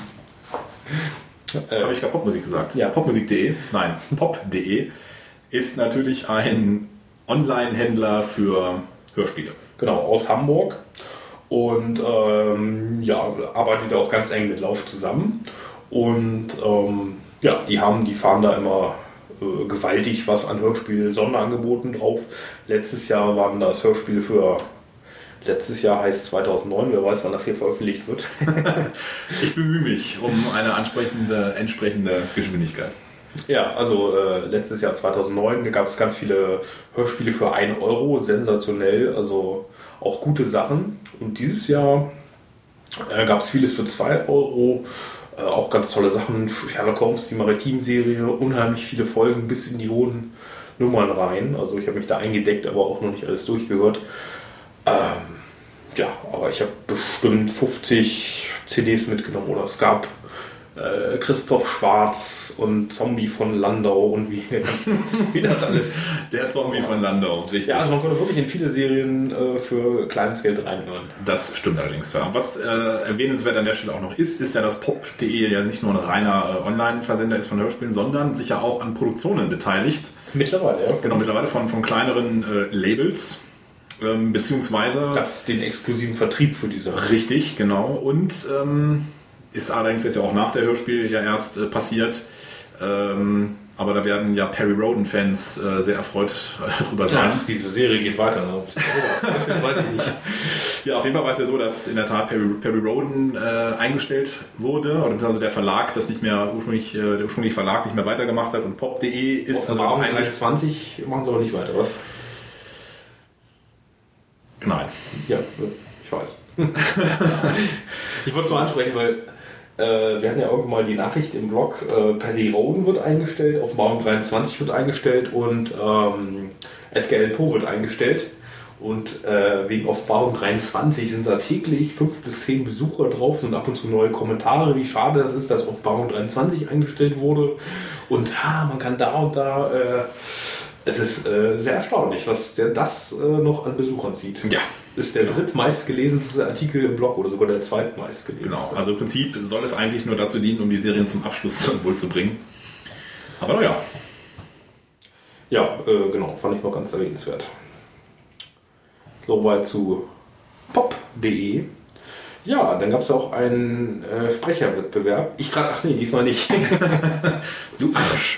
Äh, Habe ich gerade Popmusik gesagt? Ja. Popmusik punkt de, nein, pop punkt de ist natürlich ein Online-Händler für Hörspiele. Genau, aus Hamburg. Und ähm, ja, arbeitet auch ganz eng mit Lausch zusammen. Und ähm, ja, die haben, die fahren da immer äh, gewaltig was an Hörspiel-Sonderangeboten drauf. Letztes Jahr waren das Hörspiel für, letztes Jahr heißt zweitausendneun, wer weiß, wann das hier veröffentlicht wird. Ich bemühe mich um eine ansprechende, entsprechende Geschwindigkeit. Ja, also äh, letztes Jahr zweitausendneun gab es ganz viele Hörspiele für einen Euro, sensationell, also auch gute Sachen. Und dieses Jahr äh, gab es vieles für zwei Euro, äh, auch ganz tolle Sachen. Sherlock Holmes, die Maritim-Serie, unheimlich viele Folgen bis in die hohen Nummern rein. Also ich habe mich da eingedeckt, aber auch noch nicht alles durchgehört. Ähm, ja, aber ich habe bestimmt fünfzig C Ds mitgenommen oder es gab Äh, Christoph Schwarz und Zombie von Landau und wie, wie das alles. Der Zombie von Landau, richtig. Ja, also man konnte wirklich in viele Serien äh, für kleines Geld reinhören. Das stimmt allerdings. Ja. Was äh, erwähnenswert an der Stelle auch noch ist, ist ja, dass pop punkt de ja nicht nur ein reiner äh, Online-Versender ist von Hörspielen, sondern sich ja auch an Produktionen beteiligt. Mittlerweile, ja. Genau, mittlerweile von, von kleineren äh, Labels. Ähm, beziehungsweise... Das den exklusiven Vertrieb für diese. Richtig, genau. Und ähm, ist allerdings jetzt ja auch nach der Hörspiel ja erst äh, passiert. Ähm, aber da werden ja Perry Rhodan-Fans äh, sehr erfreut äh, drüber sein. Ach, diese Serie geht weiter. Ne? Das weiß ich nicht. Ja, auf jeden Fall war es ja so, dass in der Tat Perry, Perry Rhodan äh, eingestellt wurde, oder also der Verlag, das nicht mehr ursprünglich, äh, der ursprüngliche Verlag nicht mehr weitergemacht hat, und pop punkt de ist also auch dreiundzwanzig machen sie aber nicht weiter, was? Nein. Ja, ich weiß. Ich wollte es nur ansprechen, weil äh, wir hatten ja irgendwann mal die Nachricht im Blog, äh, Perry Rhodan wird eingestellt, Offenbarung dreiundzwanzig wird eingestellt und ähm, Edgar Allan Poe wird eingestellt. Und äh, wegen Offenbarung dreiundzwanzig sind da täglich fünf bis zehn Besucher drauf, sind ab und zu neue Kommentare, wie schade das ist, dass Offenbarung dreiundzwanzig eingestellt wurde. Und ha, man kann da und da... Äh, es ist äh, sehr erstaunlich, was der das äh, noch an Besuchern zieht. Ja. Ist der drittmeistgelesenste Artikel im Blog oder sogar der zweitmeistgelesenste. Genau, also im Prinzip soll es eigentlich nur dazu dienen, um die Serien zum Abschluss wohl zu bringen. Aber naja. Ja, äh, genau, fand ich noch ganz erwähnenswert. Soweit zu pop punkt de. Ja, dann gab es auch einen äh, Sprecherwettbewerb. Ich gerade, ach nee, diesmal nicht. Du Arsch.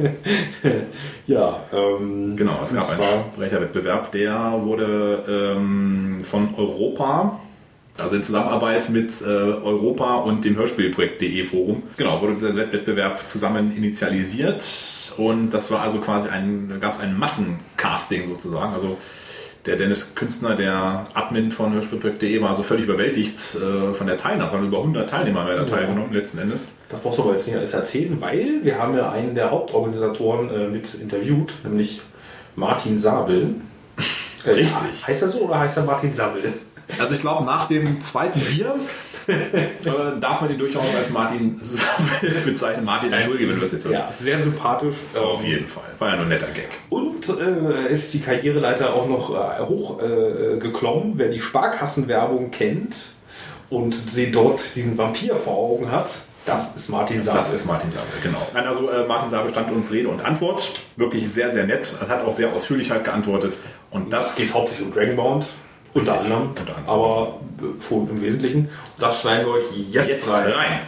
Ja, ähm, genau, es gab einen Sprecherwettbewerb, der wurde ähm, von Europa, also in Zusammenarbeit mit äh, Europa und dem Hörspielprojekt.de Forum, genau, wurde der Wettbewerb zusammen initialisiert, und das war also quasi ein, da gab es ein Massencasting sozusagen, also der Dennis Künstner, der Admin von Hörspielprojekt.de, war so völlig überwältigt äh, von der Teilnahme. Es waren über hundert Teilnehmer haben da teilgenommen, ja. Letzten Endes. Das brauchst du aber jetzt nicht alles erzählen, weil wir haben ja einen der Hauptorganisatoren äh, mit interviewt, nämlich Martin Sabel. Äh, Richtig. Heißt er so oder heißt er Martin Sabel? Also ich glaube, nach dem zweiten Bier äh, darf man ihn durchaus als Martin Sabel bezeichnen. Martin, entschuldige, wenn du das jetzt hörst. Ja, sehr sympathisch. Auf jeden Fall. War ja nur ein netter Gag. Und äh, ist die Karriereleiter auch noch äh, hoch äh, geklommen. Wer die Sparkassenwerbung kennt und sie dort diesen Vampir vor Augen hat, das ist Martin Sabel. Das ist Martin Sabel, genau. Also äh, Martin Sabel stand uns Rede und Antwort. Wirklich sehr, sehr nett. Er hat auch sehr ausführlich halt geantwortet. Und das geht hauptsächlich um Dragonbound. Unter anderem, unter anderem, aber schon im Wesentlichen. Und das schneiden wir euch jetzt, jetzt rein. rein.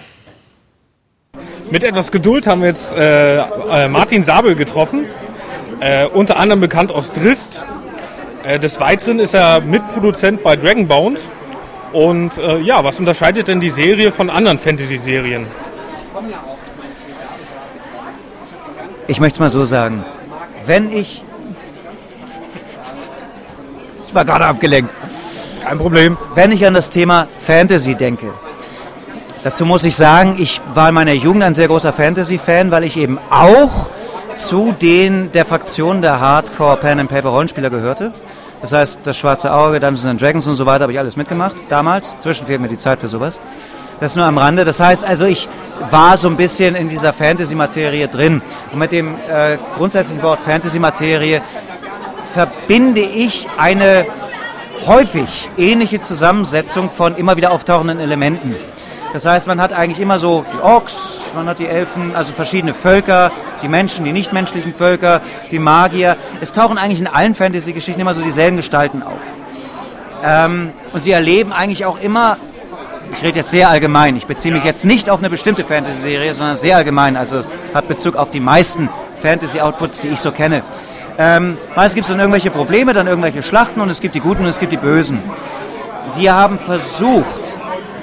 Mit etwas Geduld haben wir jetzt äh, äh, Martin Sabel getroffen, äh, unter anderem bekannt aus Drizzt. Äh, des Weiteren ist er Mitproduzent bei Dragonbound. Und äh, ja, was unterscheidet denn die Serie von anderen Fantasy-Serien? Ich möchte es mal so sagen, wenn ich... Ich war gerade abgelenkt. Kein Problem. Wenn ich an das Thema Fantasy denke, dazu muss ich sagen, ich war in meiner Jugend ein sehr großer Fantasy-Fan, weil ich eben auch zu den der Fraktion der Hardcore-Pen-and-Paper-Rollenspieler gehörte. Das heißt, das Schwarze Auge, Dungeons and Dragons und so weiter habe ich alles mitgemacht damals. Zwischen fehlt mir die Zeit für sowas. Das nur am Rande. Das heißt also, ich war so ein bisschen in dieser Fantasy-Materie drin. Und mit dem äh, grundsätzlichen Wort Fantasy-Materie verbinde ich eine häufig ähnliche Zusammensetzung von immer wieder auftauchenden Elementen. Das heißt, man hat eigentlich immer so die Orks, man hat die Elfen, also verschiedene Völker, die Menschen, die nichtmenschlichen Völker, die Magier. Es tauchen eigentlich in allen Fantasy-Geschichten immer so dieselben Gestalten auf. Ähm, und sie erleben eigentlich auch immer, ich rede jetzt sehr allgemein, ich beziehe mich jetzt nicht auf eine bestimmte Fantasy-Serie, sondern sehr allgemein, also hat Bezug auf die meisten Fantasy-Outputs, die ich so kenne. Ähm, es gibt dann irgendwelche Probleme, dann irgendwelche Schlachten und es gibt die Guten und es gibt die Bösen. Wir haben versucht,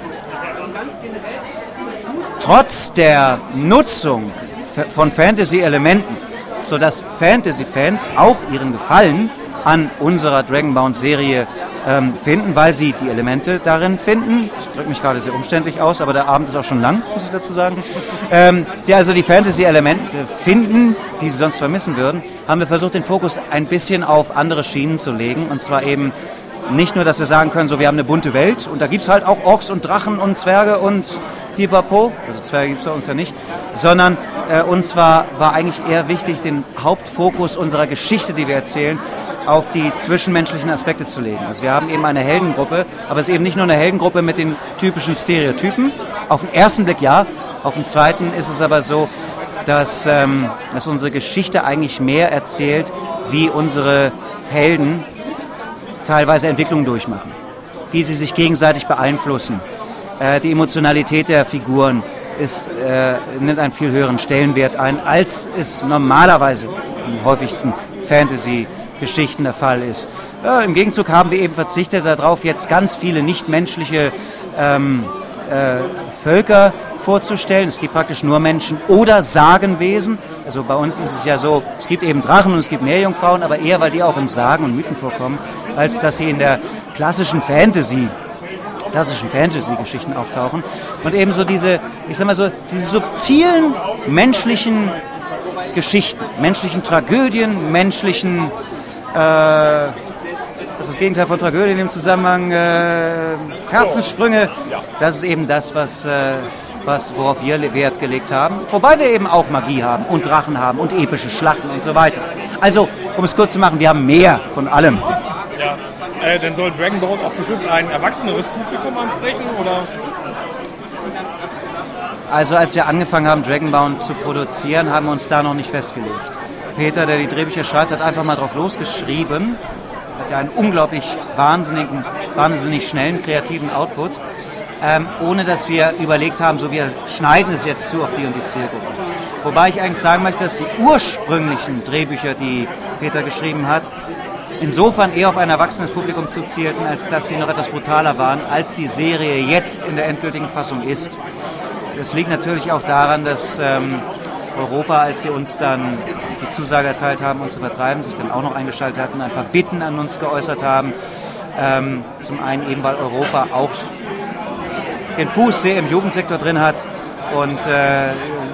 trotz der Nutzung von Fantasy-Elementen, sodass Fantasy-Fans auch ihren Gefallen an unserer Dragonbound-Serie ähm, finden, weil sie die Elemente darin finden. Ich drücke mich gerade sehr umständlich aus, aber der Abend ist auch schon lang, muss ich dazu sagen. Ähm, sie also die Fantasy-Elemente finden, die sie sonst vermissen würden, haben wir versucht, den Fokus ein bisschen auf andere Schienen zu legen. Und zwar eben nicht nur, dass wir sagen können, so wir haben eine bunte Welt und da gibt es halt auch Orks und Drachen und Zwerge und Pipapo, also Zwerge gibt es bei uns ja nicht, sondern äh, uns war, war eigentlich eher wichtig, den Hauptfokus unserer Geschichte, die wir erzählen, auf die zwischenmenschlichen Aspekte zu legen. Also wir haben eben eine Heldengruppe, aber es ist eben nicht nur eine Heldengruppe mit den typischen Stereotypen. Auf den ersten Blick ja, auf den zweiten ist es aber so, dass, ähm, dass unsere Geschichte eigentlich mehr erzählt, wie unsere Helden teilweise Entwicklungen durchmachen, wie sie sich gegenseitig beeinflussen. Äh, die Emotionalität der Figuren ist, äh, nimmt einen viel höheren Stellenwert ein, als es normalerweise im häufigsten Fantasy-Geschichten der Fall ist. Ja, im Gegenzug haben wir eben verzichtet darauf, jetzt ganz viele nichtmenschliche ähm, äh, Völker vorzustellen. Es gibt praktisch nur Menschen oder Sagenwesen. Also bei uns ist es ja so, es gibt eben Drachen und es gibt Meerjungfrauen, aber eher, weil die auch in Sagen und Mythen vorkommen, als dass sie in der klassischen Fantasy, klassischen Fantasy-Geschichten auftauchen. Und eben so diese, ich sag mal so, diese subtilen menschlichen Geschichten, menschlichen Tragödien, menschlichen, äh, das ist das Gegenteil von Tragödie in dem Zusammenhang, äh, Herzenssprünge, das ist eben das, was, äh, was, worauf wir Wert gelegt haben. Wobei wir eben auch Magie haben und Drachen haben und epische Schlachten und so weiter. Also, um es kurz zu machen, wir haben mehr von allem. Ja, äh, dann soll Dragonbound auch bestimmt ein erwachseneres Publikum ansprechen, oder? Also, als wir angefangen haben, Dragonbound zu produzieren, haben wir uns da noch nicht festgelegt. Peter, der die Drehbücher schreibt, hat einfach mal drauf losgeschrieben. Hat ja einen unglaublich wahnsinnigen, wahnsinnig schnellen, kreativen Output. Ähm, ohne dass wir überlegt haben, so wir schneiden es jetzt zu auf die und die Zielgruppe. Wobei ich eigentlich sagen möchte, dass die ursprünglichen Drehbücher, die Peter geschrieben hat, insofern eher auf ein erwachsenes Publikum zuzielten, als dass sie noch etwas brutaler waren, als die Serie jetzt in der endgültigen Fassung ist. Das liegt natürlich auch daran, dass ähm, Europa, als sie uns dann die Zusage erteilt haben, uns zu vertreiben, sich dann auch noch eingeschaltet hatten, ein paar Bitten an uns geäußert haben. Ähm, zum einen eben, weil Europa auch den Fuß sehr im Jugendsektor drin hat und äh,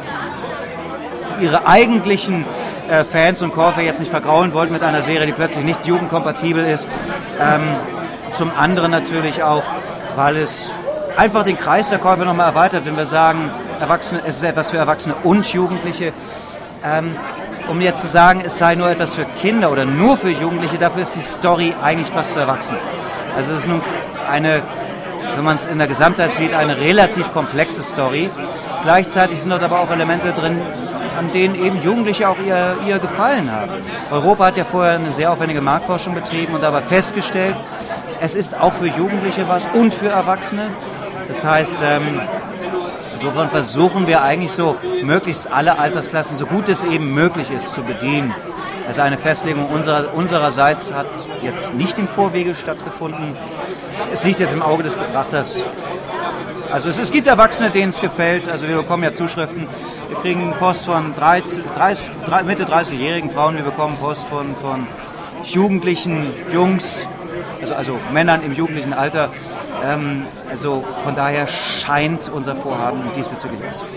ihre eigentlichen äh, Fans und Käufer jetzt nicht vergraulen wollten mit einer Serie, die plötzlich nicht jugendkompatibel ist. Ähm, zum anderen natürlich auch, weil es einfach den Kreis der Käufer nochmal erweitert, wenn wir sagen, Erwachsene, es ist etwas für Erwachsene und Jugendliche. Ähm, um jetzt zu sagen, es sei nur etwas für Kinder oder nur für Jugendliche, dafür ist die Story eigentlich fast zu erwachsen. Also es ist nun eine, wenn man es in der Gesamtheit sieht, eine relativ komplexe Story. Gleichzeitig sind dort aber auch Elemente drin, an denen eben Jugendliche auch ihr, ihr Gefallen haben. Europa hat ja vorher eine sehr aufwendige Marktforschung betrieben und dabei festgestellt, es ist auch für Jugendliche was und für Erwachsene. Das heißt, ähm, insofern versuchen wir eigentlich so möglichst alle Altersklassen, so gut es eben möglich ist, zu bedienen. Also eine Festlegung unserer, unsererseits hat jetzt nicht im Vorwege stattgefunden. Es liegt jetzt im Auge des Betrachters. Also es, es gibt Erwachsene, denen es gefällt. Also wir bekommen ja Zuschriften. Wir kriegen Post von dreißig, dreißig, Mitte dreißigjährigen Frauen. Wir bekommen Post von, von jugendlichen Jungs, also, also Männern im jugendlichen Alter. Ähm, also von daher scheint unser Vorhaben diesbezüglich auszugehen.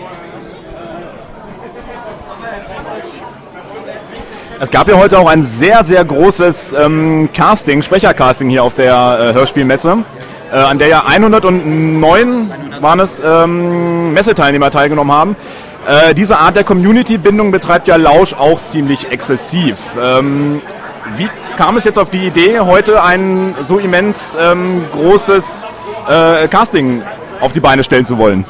Es gab ja heute auch ein sehr, sehr großes ähm, Casting, Sprechercasting hier auf der äh, Hörspielmesse, äh, an der ja hundertneun waren es, ähm, Messeteilnehmer teilgenommen haben. Äh, diese Art der Community-Bindung betreibt ja Lausch auch ziemlich exzessiv. Ähm, wie kam es jetzt auf die Idee, heute ein so immens ähm, großes äh, Casting auf die Beine stellen zu wollen?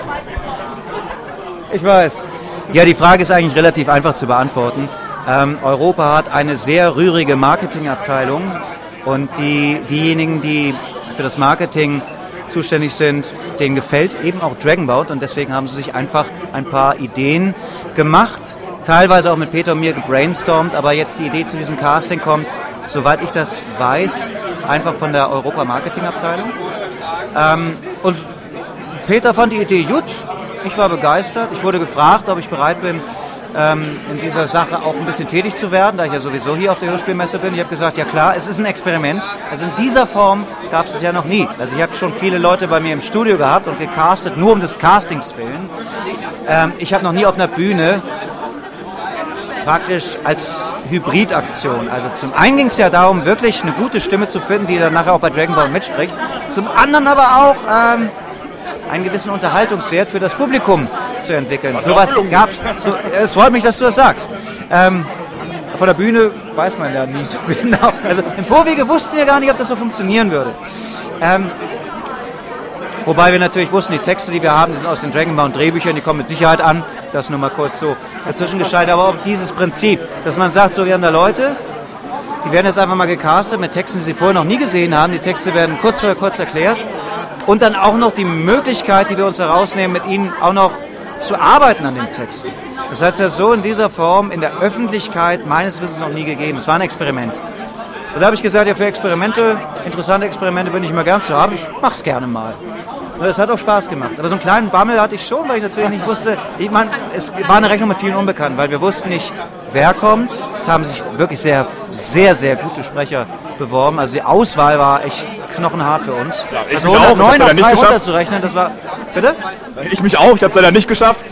Ich weiß. Ja, die Frage ist eigentlich relativ einfach zu beantworten. Ähm, Europa hat eine sehr rührige Marketingabteilung und die, diejenigen, die für das Marketing zuständig sind, denen gefällt eben auch Dragonbound und deswegen haben sie sich einfach ein paar Ideen gemacht, teilweise auch mit Peter und mir gebrainstormt, aber jetzt die Idee zu diesem Casting kommt, soweit ich das weiß, einfach von der Europa-Marketing-Abteilung. Ähm, und Peter fand die Idee gut, ich war begeistert, ich wurde gefragt, ob ich bereit bin, ähm, in dieser Sache auch ein bisschen tätig zu werden, da ich ja sowieso hier auf der Hörspielmesse bin. Ich habe gesagt, ja klar, es ist ein Experiment. Also in dieser Form gab es es ja noch nie. Also ich habe schon viele Leute bei mir im Studio gehabt und gecastet, nur um des Castings willen. Ähm, ich habe noch nie auf einer Bühne praktisch als Hybridaktion. Also zum einen ging es ja darum, wirklich eine gute Stimme zu finden, die dann nachher auch bei Dragonbound mitspricht. Zum anderen aber auch ähm, einen gewissen Unterhaltungswert für das Publikum zu entwickeln. So was gab's. So, es freut mich, dass du das sagst. Ähm, von der Bühne weiß man ja nie so genau. Also im Vorwege wussten wir gar nicht, ob das so funktionieren würde. Ähm, wobei wir natürlich wussten, die Texte, die wir haben, die sind aus den Dragonbound Drehbüchern, die kommen mit Sicherheit an. Das nur mal kurz so dazwischen geschaltet. Aber auch dieses Prinzip, dass man sagt, so wir haben da Leute, die werden jetzt einfach mal gecastet mit Texten, die sie vorher noch nie gesehen haben. Die Texte werden kurz vorher kurz erklärt. Und dann auch noch die Möglichkeit, die wir uns herausnehmen, mit ihnen auch noch zu arbeiten an den Texten. Das heißt ja so in dieser Form in der Öffentlichkeit meines Wissens noch nie gegeben. Es war ein Experiment. Und da habe ich gesagt, ja, für Experimente, interessante Experimente bin ich immer gern zu haben. Ich mach's gerne mal. Und das hat auch Spaß gemacht. Aber so einen kleinen Bammel hatte ich schon, weil ich natürlich nicht wusste, ich meine, es war eine Rechnung mit vielen Unbekannten, weil wir wussten nicht, wer kommt. Es haben sich wirklich sehr, sehr, sehr gute Sprecher beworben. Also die Auswahl war echt knochenhart für uns. Ja, ich also mich auch, hundertneun ich hab's auf leider nicht drei geschafft. runterzurechnen, das war... Bitte? Ich mich auch, ich habe es leider nicht geschafft.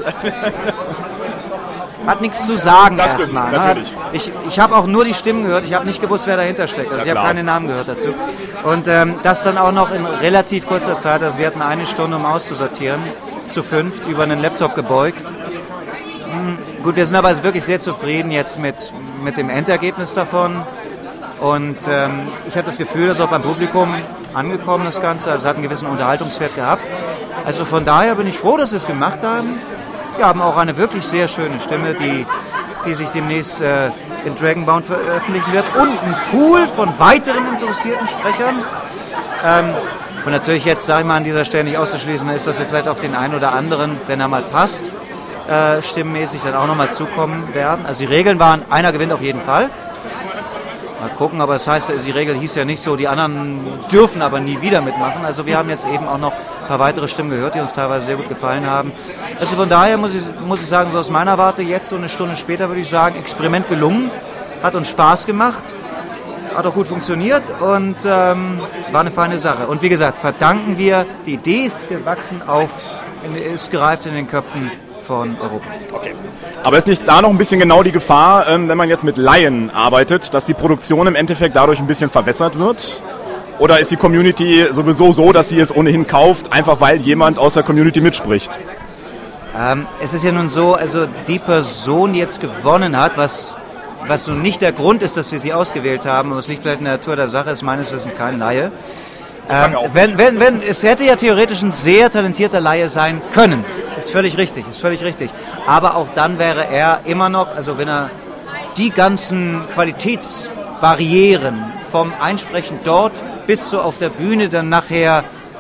Hat nichts zu sagen Das stimmt, erstmal. natürlich. Ne? Ich, ich habe auch nur die Stimmen gehört, ich habe nicht gewusst, wer dahinter steckt. Also Ja, ich habe klar. keine Namen gehört dazu. Und ähm, das dann auch noch in relativ kurzer Zeit, also wir hatten eine Stunde, um auszusortieren, zu fünft, über einen Laptop gebeugt. Hm, gut, wir sind aber also wirklich sehr zufrieden jetzt mit, mit dem Endergebnis davon. Und ähm, ich habe das Gefühl, dass auch beim Publikum angekommen das Ganze, also es hat einen gewissen Unterhaltungswert gehabt. Also von daher bin ich froh, dass wir es gemacht haben. Wir haben auch eine wirklich sehr schöne Stimme, die, die sich demnächst äh, in Dragonbound veröffentlichen wird. Und ein Pool von weiteren interessierten Sprechern. Ähm, und natürlich jetzt, sage ich mal, an dieser Stelle nicht auszuschließen ist, dass wir vielleicht auf den einen oder anderen, wenn er mal passt, äh, stimmenmäßig dann auch nochmal zukommen werden. Also die Regeln waren, einer gewinnt auf jeden Fall. Mal gucken, aber das heißt, die Regel hieß ja nicht so, die anderen dürfen aber nie wieder mitmachen. Also wir haben jetzt eben auch noch ein paar weitere Stimmen gehört, die uns teilweise sehr gut gefallen haben. Also von daher muss ich, muss ich sagen, so aus meiner Warte, jetzt so eine Stunde später würde ich sagen, Experiment gelungen, hat uns Spaß gemacht, hat auch gut funktioniert und ähm, war eine feine Sache. Und wie gesagt, verdanken wir, die Idee ist gewachsen auf, ist gereift in den Köpfen von Europa. Okay. Aber ist nicht da noch ein bisschen genau die Gefahr, ähm, wenn man jetzt mit Laien arbeitet, dass die Produktion im Endeffekt dadurch ein bisschen verwässert wird? Oder ist die Community sowieso so, dass sie es ohnehin kauft, einfach weil jemand aus der Community mitspricht? Ähm, es ist ja nun so, also die Person, die jetzt gewonnen hat, was, was nun nicht der Grund ist, dass wir sie ausgewählt haben, und es liegt vielleicht in der Natur der Sache, ist meines Wissens kein Laie. Ähm, wenn, wenn, wenn, es hätte ja theoretisch ein sehr talentierter Laie sein können. Ist völlig richtig, ist völlig richtig. Aber auch dann wäre er immer noch, also wenn er die ganzen Qualitätsbarrieren vom Einsprechen dort bis zu auf der Bühne dann nachher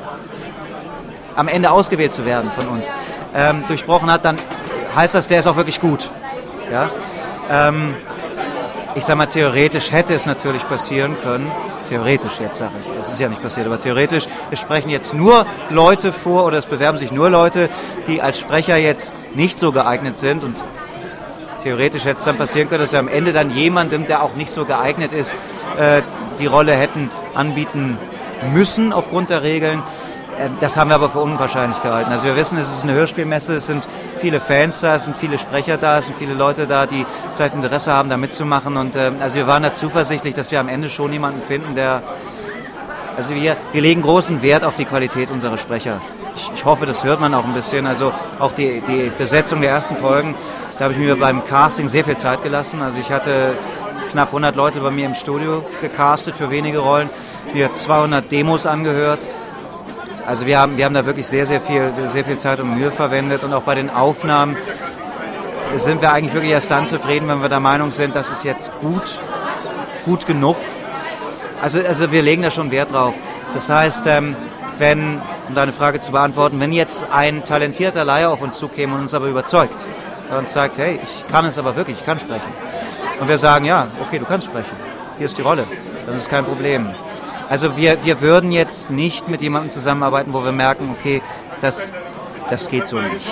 am Ende ausgewählt zu werden von uns, ähm, durchbrochen hat, dann heißt das, der ist auch wirklich gut. Ja? Ähm, ich sag mal, theoretisch hätte es natürlich passieren können, theoretisch jetzt sage ich, es ist ja nicht passiert, aber theoretisch, es sprechen jetzt nur Leute vor oder es bewerben sich nur Leute, die als Sprecher jetzt nicht so geeignet sind und theoretisch hätte es dann passieren können, dass wir am Ende dann jemandem, der auch nicht so geeignet ist, äh, die Rolle hätten anbieten müssen aufgrund der Regeln. Äh, das haben wir aber für unwahrscheinlich gehalten. Also wir wissen, es ist eine Hörspielmesse, es sind viele Fans da, es sind viele Sprecher da, es sind viele Leute da, die vielleicht Interesse haben, da mitzumachen. Und äh, also wir waren da zuversichtlich, dass wir am Ende schon jemanden finden, der... Also wir, wir legen großen Wert auf die Qualität unserer Sprecher. Ich, ich hoffe, das hört man auch ein bisschen. Also auch die, die Besetzung der ersten Folgen, da habe ich mir beim Casting sehr viel Zeit gelassen. Also ich hatte knapp hundert Leute bei mir im Studio gecastet für wenige Rollen, mir zweihundert Demos angehört. Also wir haben, wir haben da wirklich sehr, sehr viel, sehr viel Zeit und Mühe verwendet. Und auch bei den Aufnahmen sind wir eigentlich wirklich erst dann zufrieden, wenn wir der Meinung sind, das ist jetzt gut, gut genug. Also, also wir legen da schon Wert drauf. Das heißt, ähm, wenn, um deine Frage zu beantworten, wenn jetzt ein talentierter Laie auf uns zukäme und uns aber überzeugt, der uns sagt, hey, ich kann es aber wirklich, ich kann sprechen. Und wir sagen, ja, okay, du kannst sprechen, hier ist die Rolle, das ist kein Problem. Also wir, wir würden jetzt nicht mit jemandem zusammenarbeiten, wo wir merken, okay, das, das geht so nicht.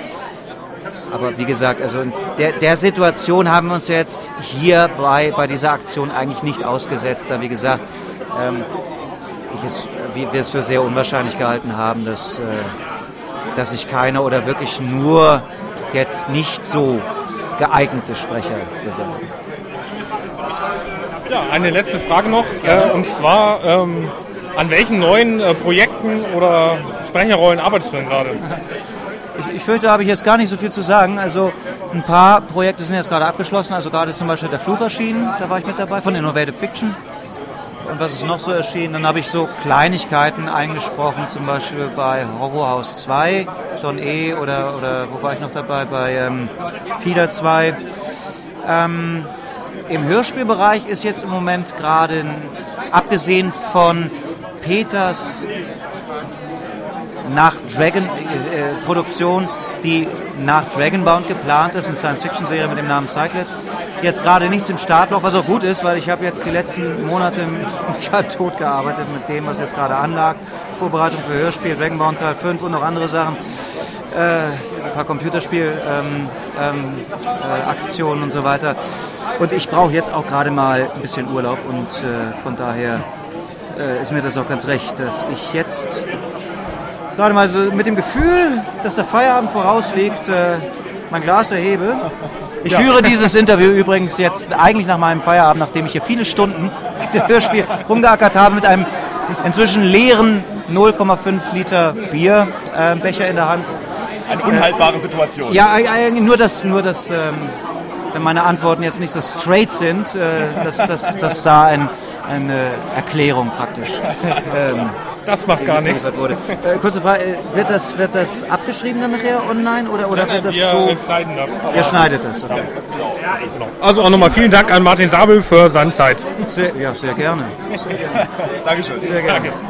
Aber wie gesagt, also in der, der Situation haben wir uns jetzt hier bei, bei dieser Aktion eigentlich nicht ausgesetzt. Da wie gesagt, ähm, ich es, wie wir es für sehr unwahrscheinlich gehalten haben, dass, äh, dass sich keiner oder wirklich nur jetzt nicht so geeignete Sprecher bewerben. Ja, eine letzte Frage noch, äh, und zwar, ähm, an welchen neuen äh, Projekten oder Sprecherrollen arbeitest du denn gerade? Ich, ich fürchte, da habe ich jetzt gar nicht so viel zu sagen. Also ein paar Projekte sind jetzt gerade abgeschlossen. Also gerade ist zum Beispiel der Fluch erschienen, da war ich mit dabei, von Innovative Fiction. Und was ist noch so erschienen? Dann habe ich so Kleinigkeiten eingesprochen, zum Beispiel bei Horrorhaus zwei, Don E. oder, oder wo war ich noch dabei? Bei ähm, Fieder zwei. Ähm, Im Hörspielbereich ist jetzt im Moment gerade, abgesehen von Peters nach Dragon äh, Produktion, die nach Dragonbound geplant ist, eine Science-Fiction-Serie mit dem Namen Cyclid. Jetzt gerade nichts im Startloch, was auch gut ist, weil ich habe jetzt die letzten Monate mich halb tot gearbeitet mit dem, was jetzt gerade anlag. Vorbereitung für Hörspiel, Dragonbound Teil fünf und noch andere Sachen. Äh, ein paar Computerspiel-Aktionen ähm, ähm, äh, Aktionen und so weiter. Und ich brauche jetzt auch gerade mal ein bisschen Urlaub und äh, von daher äh, ist mir das auch ganz recht, dass ich jetzt gerade mal so mit dem Gefühl, dass der Feierabend vorausliegt, äh, mein Glas erhebe. Ich ja. führe dieses Interview übrigens jetzt eigentlich nach meinem Feierabend, nachdem ich hier viele Stunden mit dem Hörspiel rumgeackert habe, mit einem inzwischen leeren null Komma fünf Liter Bierbecher äh, in der Hand. Eine unhaltbare Situation. Ja, nur dass, nur dass ähm, wenn meine Antworten jetzt nicht so straight sind, äh, dass, dass, dass da ein, eine Erklärung praktisch ähm, das macht gar nichts. Wurde. Äh, kurze Frage, wird das, wird das abgeschrieben dann nachher online oder, oder wird das wir so? Wir schneiden das. Ihr schneidet das, okay. Ja, genau. Also auch nochmal vielen Dank an Martin Sabel für seine Zeit. Sehr, ja, sehr gerne. Sehr gerne. Dankeschön. Sehr gerne. Danke.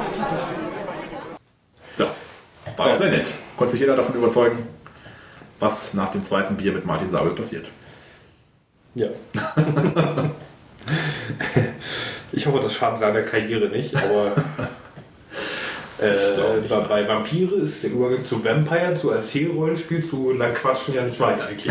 So, war auch sehr nett. Konnte sich jeder davon überzeugen, was nach dem zweiten Bier mit Martin Sabel passiert. Ja. Ich hoffe, das schadet seiner Karriere nicht, aber äh, bei, bei Vampire ist der Übergang zu Vampire, zu Erzählrollenspiel, zu lang quatschen ja nicht weit eigentlich.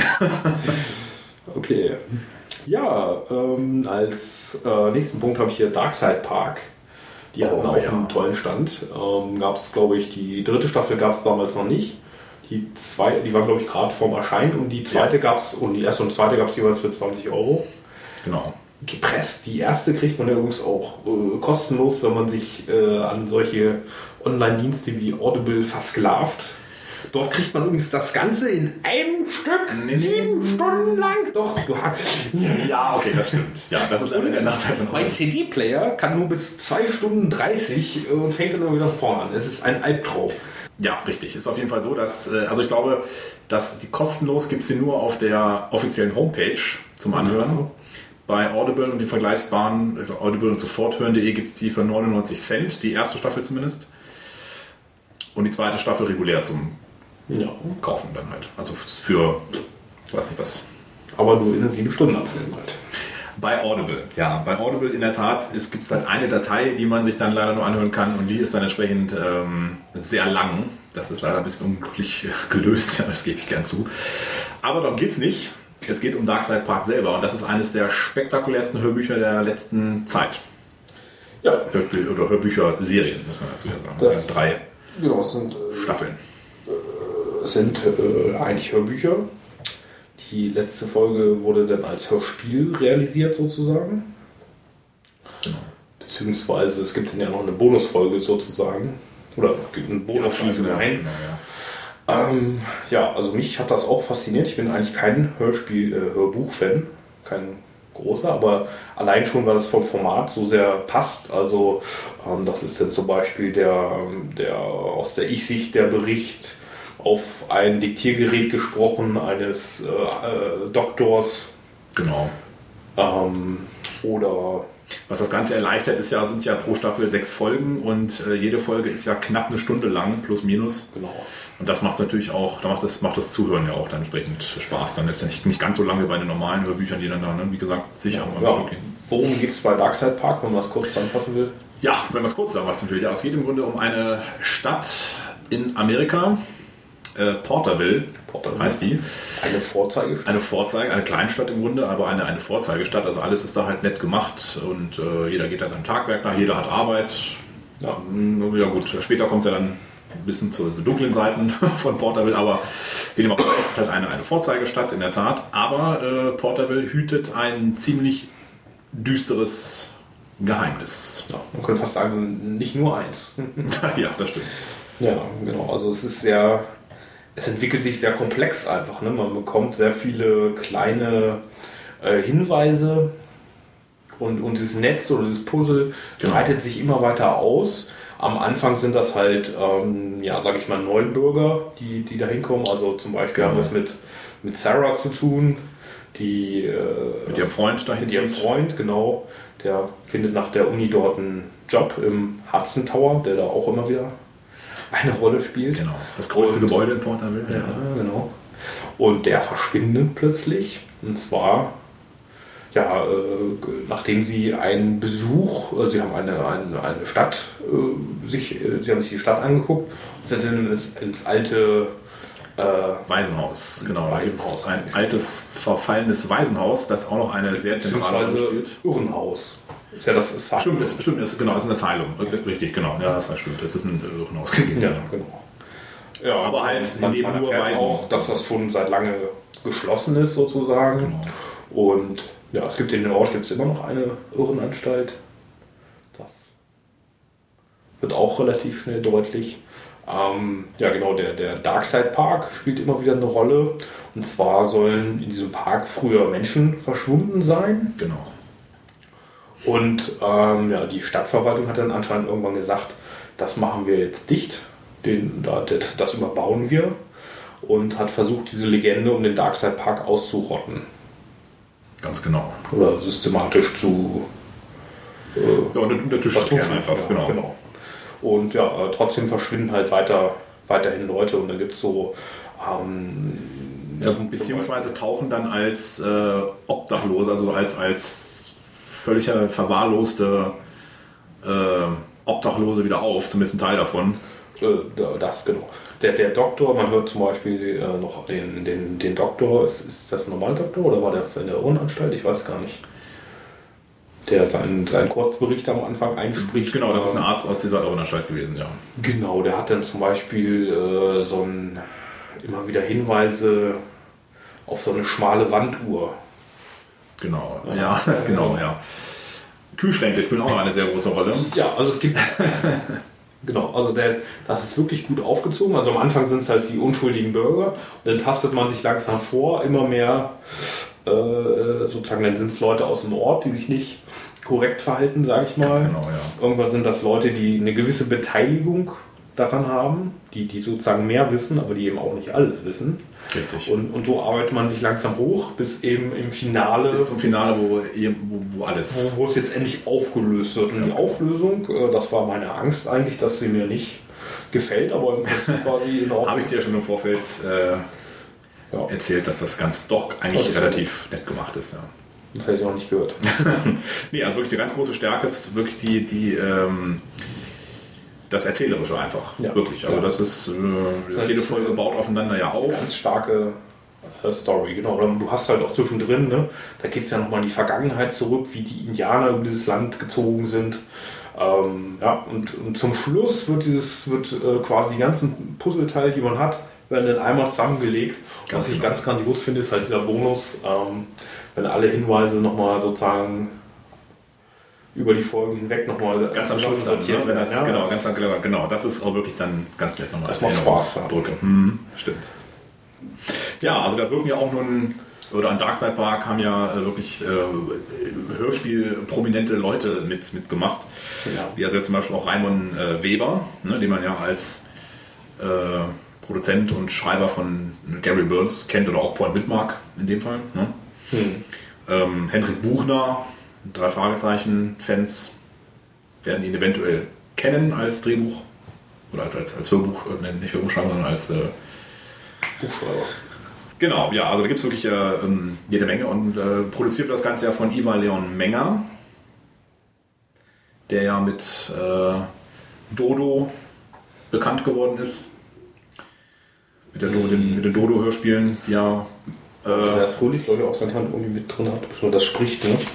Okay. Ja, ähm, als äh, nächsten Punkt habe ich hier Darkside Park. Die hatten Oh, auch ja. einen tollen Stand. Ähm, gab es, glaube ich, die dritte Staffel gab es damals noch nicht. Die zweite, die war, glaube ich, gerade vorm Erscheinen und die zweite Ja. gab es, und die erste und zweite gab es jeweils für zwanzig Euro. Genau. Gepresst. Die erste kriegt man ja übrigens auch äh, kostenlos, wenn man sich äh, an solche Online-Dienste wie Audible versklavt. Dort kriegt man übrigens das Ganze in einem Stück, Nee, sieben nee. Stunden lang. Doch, du hast. Ja, okay, das stimmt. Ja, das ist einer der Nachteile von Mein C D-Player kann nur bis zwei Stunden dreißig und fängt dann immer wieder vorne an. Es ist ein Albtraum. Ja, richtig. Ist auf jeden Fall so, dass, äh, also ich glaube, dass die kostenlos gibt es hier nur auf der offiziellen Homepage zum Anhören. Mhm. Bei Audible und den vergleichbaren, also Audible und soforthören punkt de gibt es die für neunundneunzig Cent, die erste Staffel zumindest. Und die zweite Staffel regulär zum Ja. Kaufen dann halt. Also für, ich weiß nicht was. Aber nur in sieben Stunden Abständen halt. Bei Audible, ja. Bei Audible in der Tat gibt es halt eine Datei, die man sich dann leider nur anhören kann und die ist dann entsprechend ähm, sehr lang. Das ist leider ein bisschen unglücklich gelöst, ja, das gebe ich gern zu. Aber darum geht es nicht. Es geht um Darkside Park selber und das ist eines der spektakulärsten Hörbücher der letzten Zeit. Ja. Hörspiel- oder Hörbücher-Serien, muss man dazu ja sagen. Das- Drei Genau, es sind, äh, Staffeln. es sind äh, eigentlich Hörbücher. Die letzte Folge wurde dann als Hörspiel realisiert sozusagen. Genau. Beziehungsweise es gibt dann ja noch eine Bonusfolge sozusagen. Oder gibt einen Bonus Abschließend, ja. rein. Genau, ja. Ähm, ja, also mich hat das auch fasziniert. Ich bin eigentlich kein Hörspiel-Hörbuch-Fan, kein großer, aber allein schon, weil das vom Format so sehr passt. Also ähm, das ist dann zum Beispiel der, der aus der Ich-Sicht der Bericht auf ein Diktiergerät gesprochen eines äh, äh, Doktors Genau. ähm, oder Was das Ganze erleichtert, ist ja, sind ja pro Staffel sechs Folgen und äh, jede Folge ist ja knapp eine Stunde lang, plus minus. genau. Und das macht es natürlich auch, da macht das, macht das Zuhören ja auch dann entsprechend Spaß. Dann ist ja nicht, nicht ganz so lange wie bei den normalen Hörbüchern, die dann da, ne, wie gesagt, sicher am Ja. Stück gehen. Worum geht es bei Darkside Park, wenn man das kurz zusammenfassen will? Ja, wenn man es kurz zusammenfassen will, ja, es geht im Grunde um eine Stadt in Amerika, äh, Porterville, Porterville. heißt die. Eine Vorzeigestadt. Eine Vorzeige, eine Kleinstadt im Grunde, aber eine, eine Vorzeigestadt. Also alles ist da halt nett gemacht und äh, jeder geht da seinem Tagwerk nach, jeder hat Arbeit. Ja, mh, ja gut, später kommt es ja dann ein bisschen zu den dunklen Seiten von Porterville, aber wie dem auch immer, es ist halt eine, eine Vorzeigestadt in der Tat. Aber äh, Porterville hütet ein ziemlich düsteres Geheimnis. Ja, man könnte fast sagen, nicht nur eins. Ja, das stimmt. Ja, genau. Also es ist sehr, es entwickelt sich sehr komplex einfach. Ne? Man bekommt sehr viele kleine äh, Hinweise und, und dieses Netz oder dieses Puzzle Genau. breitet sich immer weiter aus. Am Anfang sind das halt, ähm, ja, sag ich mal, Neubürger, die, die da hinkommen. Also zum Beispiel Genau. haben wir es mit, mit Sarah zu tun, die äh, Mit ihrem Freund dahin mit ihrem zieht. Freund, genau. Der findet nach der Uni dort einen Job im Hudson Tower, der da auch immer wieder eine Rolle spielt. Genau. Das größte Und, Gebäude in Porterville. Ja, genau. Und der verschwindet plötzlich. Und zwar, ja, äh, nachdem sie einen Besuch, äh, sie haben eine, eine, eine Stadt, äh, sich, äh, sie haben sich die Stadt angeguckt und sind dann ins, ins alte äh, Waisenhaus, genau. Waisenhaus. Ein altes, verfallenes Waisenhaus, das auch noch eine sehr zentrale Rolle spielt. Irrenhaus. Ist ja das Asylum. Stimmt, ist, stimmt ist, genau, ist ein Asylum. Richtig, genau. Ja, das stimmt. Es ist ein Irrenhaus gewesen. Ja, genau. Ja, aber halt in dem man nur erfährt Waisen. auch, dass das schon seit lange geschlossen ist sozusagen. Genau. Und ja, es gibt in dem Ort gibt es immer noch eine Irrenanstalt. Das wird auch relativ schnell deutlich. Ähm, ja, genau, der, der Darkside Park spielt immer wieder eine Rolle. Und zwar sollen in diesem Park früher Menschen verschwunden sein. Genau. Und ähm, ja, die Stadtverwaltung hat dann anscheinend irgendwann gesagt, das machen wir jetzt dicht, den, das überbauen wir. Und hat versucht, diese Legende um den Darkside Park auszurotten. Ganz genau. Oder systematisch zu... Äh, ja, unter, unter Tisch zu kehren einfach, ja, genau. genau. Und ja, äh, trotzdem verschwinden halt weiter, weiterhin Leute und da gibt es so... Ähm, ja, beziehungsweise tauchen dann als äh, Obdachlose, also als, als völlig verwahrloste äh, Obdachlose wieder auf, zumindest ein Teil davon. Äh, das, genau. Der, der Doktor, man hört zum Beispiel äh, noch den, den, den Doktor, ist, ist das ein normaler Doktor oder war der in der Irrenanstalt? Ich weiß gar nicht. Der seinen, seinen Kurzbericht am Anfang einspricht. Genau, das ist ein Arzt aus dieser Irrenanstalt gewesen, ja. Genau, der hat dann zum Beispiel äh, so ein, immer wieder Hinweise auf so eine schmale Wanduhr. Genau, ja, ja genau, ja. Kühlschränke spielen auch noch eine sehr große Rolle. Ja, also es gibt... Genau, also der, das ist wirklich gut aufgezogen. Also am Anfang sind es halt die unschuldigen Bürger und dann tastet man sich langsam vor, immer mehr äh, sozusagen, dann sind es Leute aus dem Ort, die sich nicht korrekt verhalten, sage ich mal. Ganz genau, ja. Irgendwann sind das Leute, die eine gewisse Beteiligung daran haben, die, die sozusagen mehr wissen, aber die eben auch nicht alles wissen. Richtig. Und, und so arbeitet man sich langsam hoch, bis eben im Finale... Bis zum Finale, wo, wo, wo alles... Wo, wo es jetzt endlich aufgelöst wird. Und die Auflösung, äh, das war meine Angst eigentlich, dass sie mir nicht gefällt, aber im Prinzip quasi in Ordnung. Habe ich dir schon im Vorfeld äh, ja. erzählt, dass das ganz doch eigentlich das relativ nett gemacht ist. Ja. Das hätte ich noch nicht gehört. Nee, also wirklich die ganz große Stärke ist wirklich die... die ähm, das Erzählerische einfach, ja, wirklich. Also ja. das ist, äh, das jede Folge baut aufeinander ja auf. Ganz starke äh, Story, genau. Du hast halt auch zwischendrin, ne, da geht es ja nochmal in die Vergangenheit zurück, wie die Indianer über dieses Land gezogen sind. Ähm, ja, und, und zum Schluss wird dieses, wird äh, quasi die ganzen Puzzleteile, die man hat, werden in einmal zusammengelegt. Und was ich genau. ganz grandios finde, ist halt dieser Bonus, ähm, wenn alle Hinweise nochmal sozusagen über die Folgen hinweg nochmal ganz am Schluss sortiert, ne? Wenn das, ja, genau, das ganz genau, genau, das ist auch wirklich dann ganz nett nochmal. Das macht Spaß. Brücke. Hm, stimmt. Ja, also da wirken ja auch nun, oder an Darkside Park haben ja äh, wirklich äh, Hörspiel-prominente Leute mit, mitgemacht. Ja. Wie also jetzt zum Beispiel auch Raimund äh, Weber, ne, den man ja als äh, Produzent und Schreiber von Gary Burns kennt, oder auch Point Widmark in dem Fall. Ne? Hm. Ähm, Hendrik Buchner, drei Fragezeichen-Fans werden ihn eventuell kennen als Drehbuch oder als, als, als Hörbuch, äh, nicht Hörbuchschreiber, sondern als äh, Buchschreiber. Genau, ja, also da gibt es wirklich äh, jede Menge und äh, produziert das Ganze ja von Ivar Leon Menger, der ja mit äh, Dodo bekannt geworden ist. Mit, der Do- den, mit den Dodo-Hörspielen, die ja. Äh, Der ist Fröhlich, glaube ich, auch seine Hand irgendwie mit drin hat. Das spricht, ne?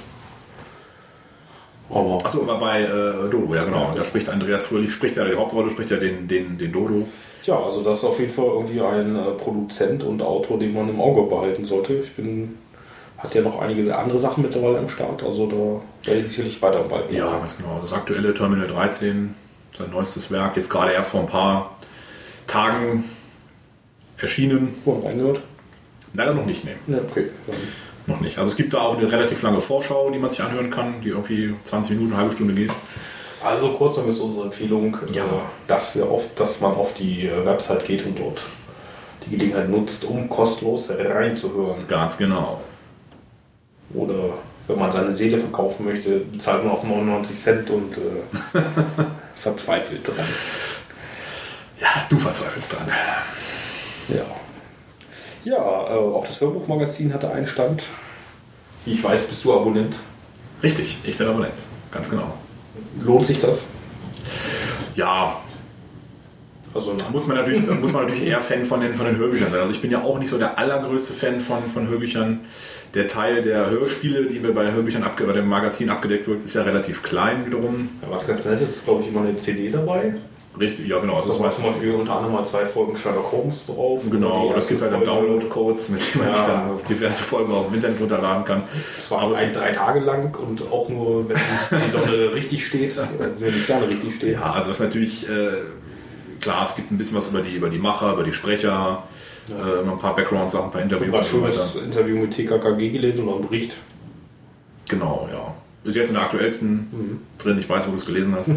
Aber Achso, aber bei äh, Dodo, ja genau. Da spricht Andreas Fröhlich, spricht ja die Hauptrolle, spricht ja den, den, den Dodo. ja, also das ist auf jeden Fall irgendwie ein äh, Produzent und Autor, den man im Auge behalten sollte. Ich bin, hat ja noch einige andere Sachen mittlerweile am Start, also da werde ich sicherlich weiterarbeiten. Ja, ganz genau. Das aktuelle Terminal dreizehn, sein neuestes Werk, jetzt gerade erst vor ein paar Tagen erschienen. Oh, reingehört? Leider noch nicht, ne. Ja, okay. Dann Noch nicht. Also es gibt da auch eine relativ lange Vorschau, die man sich anhören kann, die irgendwie zwanzig Minuten, eine halbe Stunde geht. Also kurzum ist unsere Empfehlung, Ja. äh, dass, wir auf, dass man auf die äh, Website geht und dort die Gelegenheit nutzt, um kostenlos reinzuhören. Ganz genau. Oder wenn man seine Seele verkaufen möchte, bezahlt man auch neunundneunzig Cent und äh, verzweifelt dran. Ja, du verzweifelst dran. Ja. Ja, äh, auch das Hörbuchmagazin hatte einen Stand. Wie ich weiß, bist du Abonnent. Richtig, ich bin Abonnent. Ganz genau. Lohnt sich das? Ja. Also muss man natürlich, muss man natürlich eher Fan von den, von den Hörbüchern sein. Also ich bin ja auch nicht so der allergrößte Fan von, von Hörbüchern. Der Teil der Hörspiele, die wir bei den Hörbüchern abge- bei dem Magazin abgedeckt wird, ist ja relativ klein wiederum. Ja, was ganz nett ist, ist glaube ich immer eine C D dabei. Richtig, ja genau. Also Das das war weiß zum Beispiel unter anderem mal zwei Folgen Sherlock Holmes drauf. Genau, Die das gibt halt dann erste Folge- Download-Codes, mit denen man Ja. sich dann diverse Folgen aus dem Internet runterladen kann. Das war Aber ein, drei Tage lang und auch nur, wenn die Sonne richtig steht, wenn die Sterne richtig stehen. Ja, also das ist natürlich, äh, klar, es gibt ein bisschen was über die, über die Macher, über die Sprecher, ja. äh, immer ein paar Background-Sachen, ein paar Ich habe Interviews ein und so schönes weiter. Interview mit T K K G gelesen und einen Bericht. Genau, ja. Ist jetzt in der aktuellsten Mhm. drin, ich weiß, wo du es gelesen hast. Ja.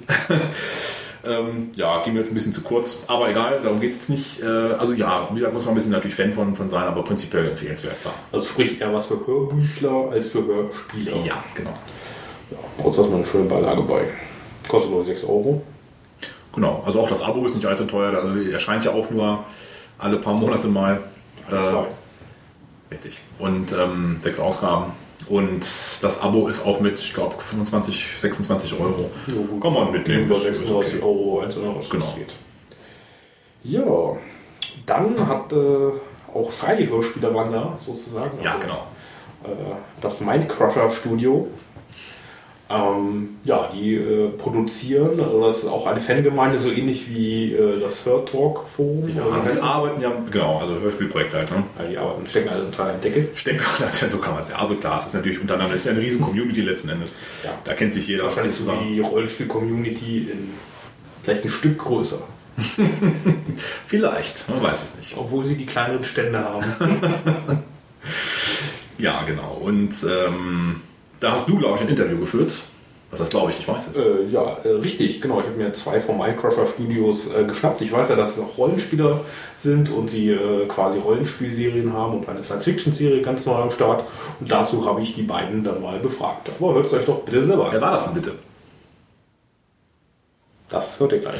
ähm, ja, ging mir jetzt ein bisschen zu kurz, aber egal, darum geht es jetzt nicht. Äh, also ja, wie gesagt, muss man ein bisschen natürlich Fan von, von sein, aber prinzipiell empfehlenswert, klar. Also sprich eher was für Hörbüchler als für Hörspieler. Ja, genau. Ja, trotzdem ist mal eine schöne Beilage bei. Kostet nur sechs Euro. Genau, also auch das Abo ist nicht allzu teuer, also erscheint ja auch nur alle paar Monate mal. Äh, Zwei. richtig. Und ähm, sechs Ausgaben. Und das Abo ist auch mit, ich glaube, fünfundzwanzig, sechsundzwanzig Euro. Kann man mitnehmen. Über das ist sechsunddreißig okay. Euro einzelner was Genau. das geht. Ja, dann hat äh, auch Freihörspieler waren da sozusagen. Ja, Also, genau. äh, das Mindcrusher Studio. Ähm, ja, die äh, produzieren, also das ist auch eine Fangemeinde, so ähnlich wie äh, das Hörtalk Forum. Ja, oder wie heißt die es? arbeiten ja, genau, also Hörspielprojekt halt, ne? Ja, die arbeiten, stecken alle unter einer Decke. Steckkontakte, so kann man es ja. Also klar, es ist natürlich untereinander, es ist ja eine riesen Community letzten Endes. Ja. Da kennt sich jeder. Wahrscheinlich so wie die Rollenspiel-Community in vielleicht ein Stück größer. Vielleicht, man weiß es nicht. Obwohl sie die kleineren Stände haben. Ja, genau. Und ähm, da hast du, glaube ich, ein Interview geführt. Was heißt, glaube ich, ich weiß es. Äh, ja, äh, richtig, genau. Ich habe mir zwei vom Mindcrusher Studios äh, geschnappt. Ich weiß ja, dass es auch Rollenspieler sind und sie äh, quasi Rollenspielserien haben und eine Science-Fiction-Serie ganz neu am Start. Und dazu habe ich die beiden dann mal befragt. Aber hört es euch doch bitte selber an. Wer war das denn bitte? Das hört ihr gleich.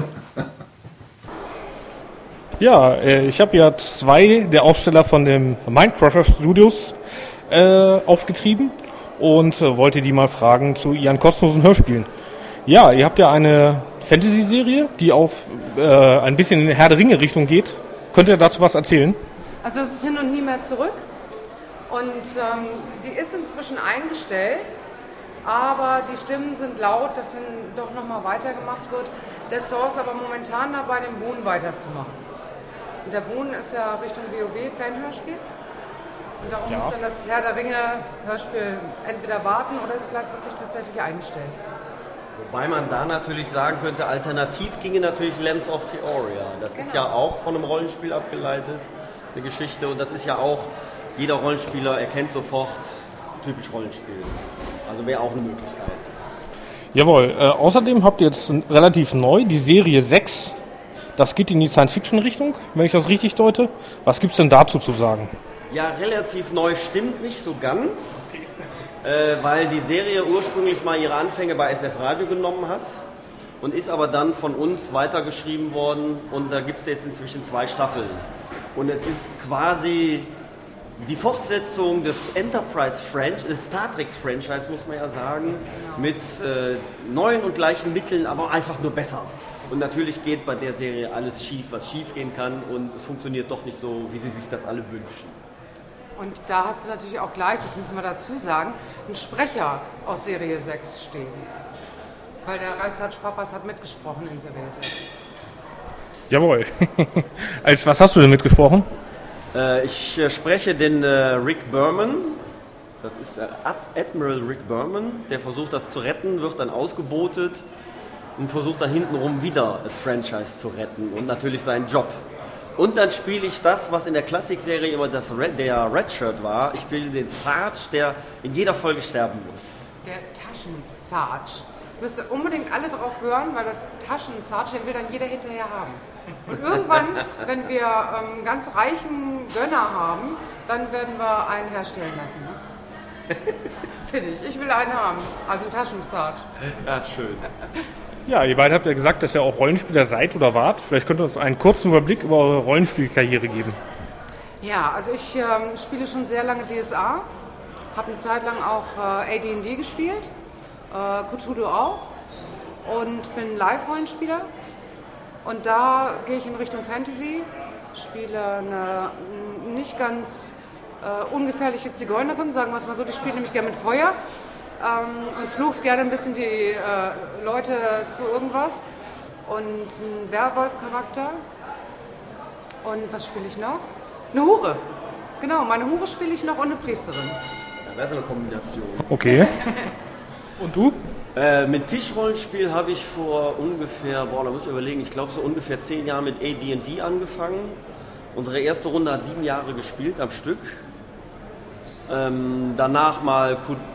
Ja, äh, ich habe ja zwei der Aussteller von dem Mindcrusher Studios äh, aufgetrieben und äh, wollte die mal fragen zu ihren kostenlosen Hörspielen. Ja, ihr habt ja eine Fantasy-Serie, die auf äh, ein bisschen in die Herr der Ringe-Richtung geht. Könnt ihr dazu was erzählen? Also es ist hin und nie mehr zurück und ähm, die ist inzwischen eingestellt, aber die Stimmen sind laut, dass dann doch nochmal weitergemacht wird. Der Source aber momentan dabei, den Boon weiterzumachen. Und der Boon ist ja Richtung WoW-Fanhörspiel. Und darum Ja. muss dann das Herr der Ringe-Hörspiel entweder warten oder es bleibt wirklich tatsächlich eingestellt. Wobei man da natürlich sagen könnte, alternativ ginge natürlich Lens of Theoria. Das ist Genau. ja auch von einem Rollenspiel abgeleitet, eine Geschichte. Und das ist ja auch, jeder Rollenspieler erkennt sofort typisch Rollenspiel. Also wäre auch eine Möglichkeit. Jawohl, äh, außerdem habt ihr jetzt relativ neu die Serie sechs. Das geht in die Science-Fiction-Richtung, wenn ich das richtig deute. Was gibt es denn dazu zu sagen? Ja, relativ neu stimmt nicht so ganz, äh, weil die Serie ursprünglich mal ihre Anfänge bei S F Radio genommen hat und ist aber dann von uns weitergeschrieben worden und da gibt es jetzt inzwischen zwei Staffeln. Und es ist quasi die Fortsetzung des Enterprise-Franchise, des Star Trek-Franchise, muss man ja sagen, mit äh, neuen und gleichen Mitteln, aber einfach nur besser. Und natürlich geht bei der Serie alles schief, was schief gehen kann und es funktioniert doch nicht so, wie sie sich das alle wünschen. Und da hast du natürlich auch gleich, das müssen wir dazu sagen, einen Sprecher aus Serie sechs stehen. Weil der Reishardt Papas hat mitgesprochen in Serie sechs. Jawohl. Als was hast du denn mitgesprochen? Äh, ich äh, spreche den äh, Rick Berman. Das ist äh, Admiral Rick Berman, der versucht das zu retten, wird dann ausgebotet und versucht dann hintenrum wieder das Franchise zu retten und natürlich seinen Job. Und dann spiele ich das, was in der Klassikserie immer das Red, der Redshirt war. Ich spiele den Sarge, der in jeder Folge sterben muss. Der Taschen-Sarge. Müsst ihr unbedingt alle drauf hören, weil der Taschen-Sarge, den will dann jeder hinterher haben. Und irgendwann, wenn wir ähm, ganz reichen Gönner haben, dann werden wir einen herstellen lassen. Ne? Finde ich. Ich will einen haben. Also einen Taschen-Sarge. Ja, schön. Ja, ihr beide habt ja gesagt, dass ihr auch Rollenspieler seid oder wart. Vielleicht könnt ihr uns einen kurzen Überblick über eure Rollenspielkarriere geben. Ja, also ich ähm, spiele schon sehr lange D S A, habe eine Zeit lang auch äh, A D und D gespielt, äh, Cthulhu auch und bin Live-Rollenspieler. Und da gehe ich in Richtung Fantasy, spiele eine nicht ganz äh, ungefährliche Zigeunerin, sagen wir es mal so, die spielt nämlich gerne mit Feuer ähm, und flucht gerne ein bisschen die äh, Leute zu irgendwas. Und ein Werwolf-Charakter. Und was spiele ich noch? Eine Hure. Genau, meine Hure spiele ich noch und eine Priesterin. Ja, das ist eine Kombination. Okay. Und du? Äh, mit Tischrollenspiel habe ich vor ungefähr, boah, da muss ich überlegen, ich glaube so ungefähr zehn Jahren mit A D und D angefangen. Unsere erste Runde hat sieben Jahre gespielt am Stück. Ähm, danach mal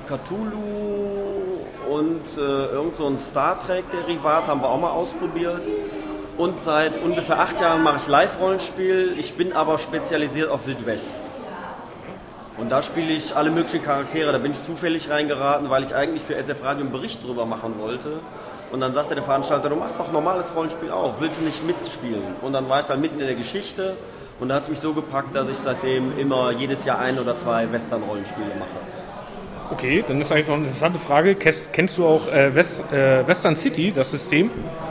Cthulhu und äh, irgend so ein Star Trek-Derivat haben wir auch mal ausprobiert. Und seit ungefähr acht Jahren mache ich Live-Rollenspiel. Ich bin aber spezialisiert auf Wild West. Und da spiele ich alle möglichen Charaktere. Da bin ich zufällig reingeraten, weil ich eigentlich für S F Radio einen Bericht drüber machen wollte. Und dann sagte der Veranstalter, du machst doch normales Rollenspiel auch, willst du nicht mitspielen? Und dann war ich dann mitten in der Geschichte und da hat es mich so gepackt, dass ich seitdem immer jedes Jahr ein oder zwei Western-Rollenspiele mache. Okay, dann ist eigentlich noch eine interessante Frage. Kennst, kennst du auch äh, West, äh, Western City, das System?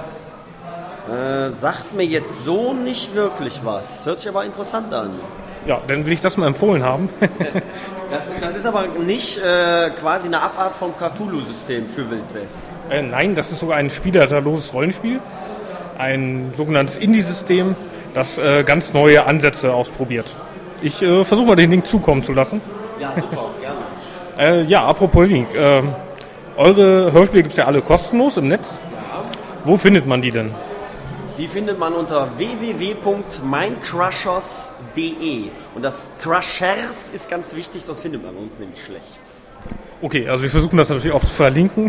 Äh, sagt mir jetzt so nicht wirklich was. Hört sich aber interessant an. Ja, dann will ich das mal empfohlen haben. das, das ist aber nicht äh, quasi eine Abart vom Cthulhu-System für Wild West. Äh, nein, das ist sogar ein spielerloses Rollenspiel. Ein sogenanntes Indie-System, das äh, ganz neue Ansätze ausprobiert. Ich äh, versuche mal den Link zukommen zu lassen. Ja, super, gerne. äh, ja, apropos Link. Äh, eure Hörspiele gibt es ja alle kostenlos im Netz. Ja. Wo findet man die denn? Die findet man unter w w w punkt mindcrushers punkt de. Und das Crushers ist ganz wichtig, sonst findet man uns nämlich schlecht. Okay, also wir versuchen das natürlich auch zu verlinken.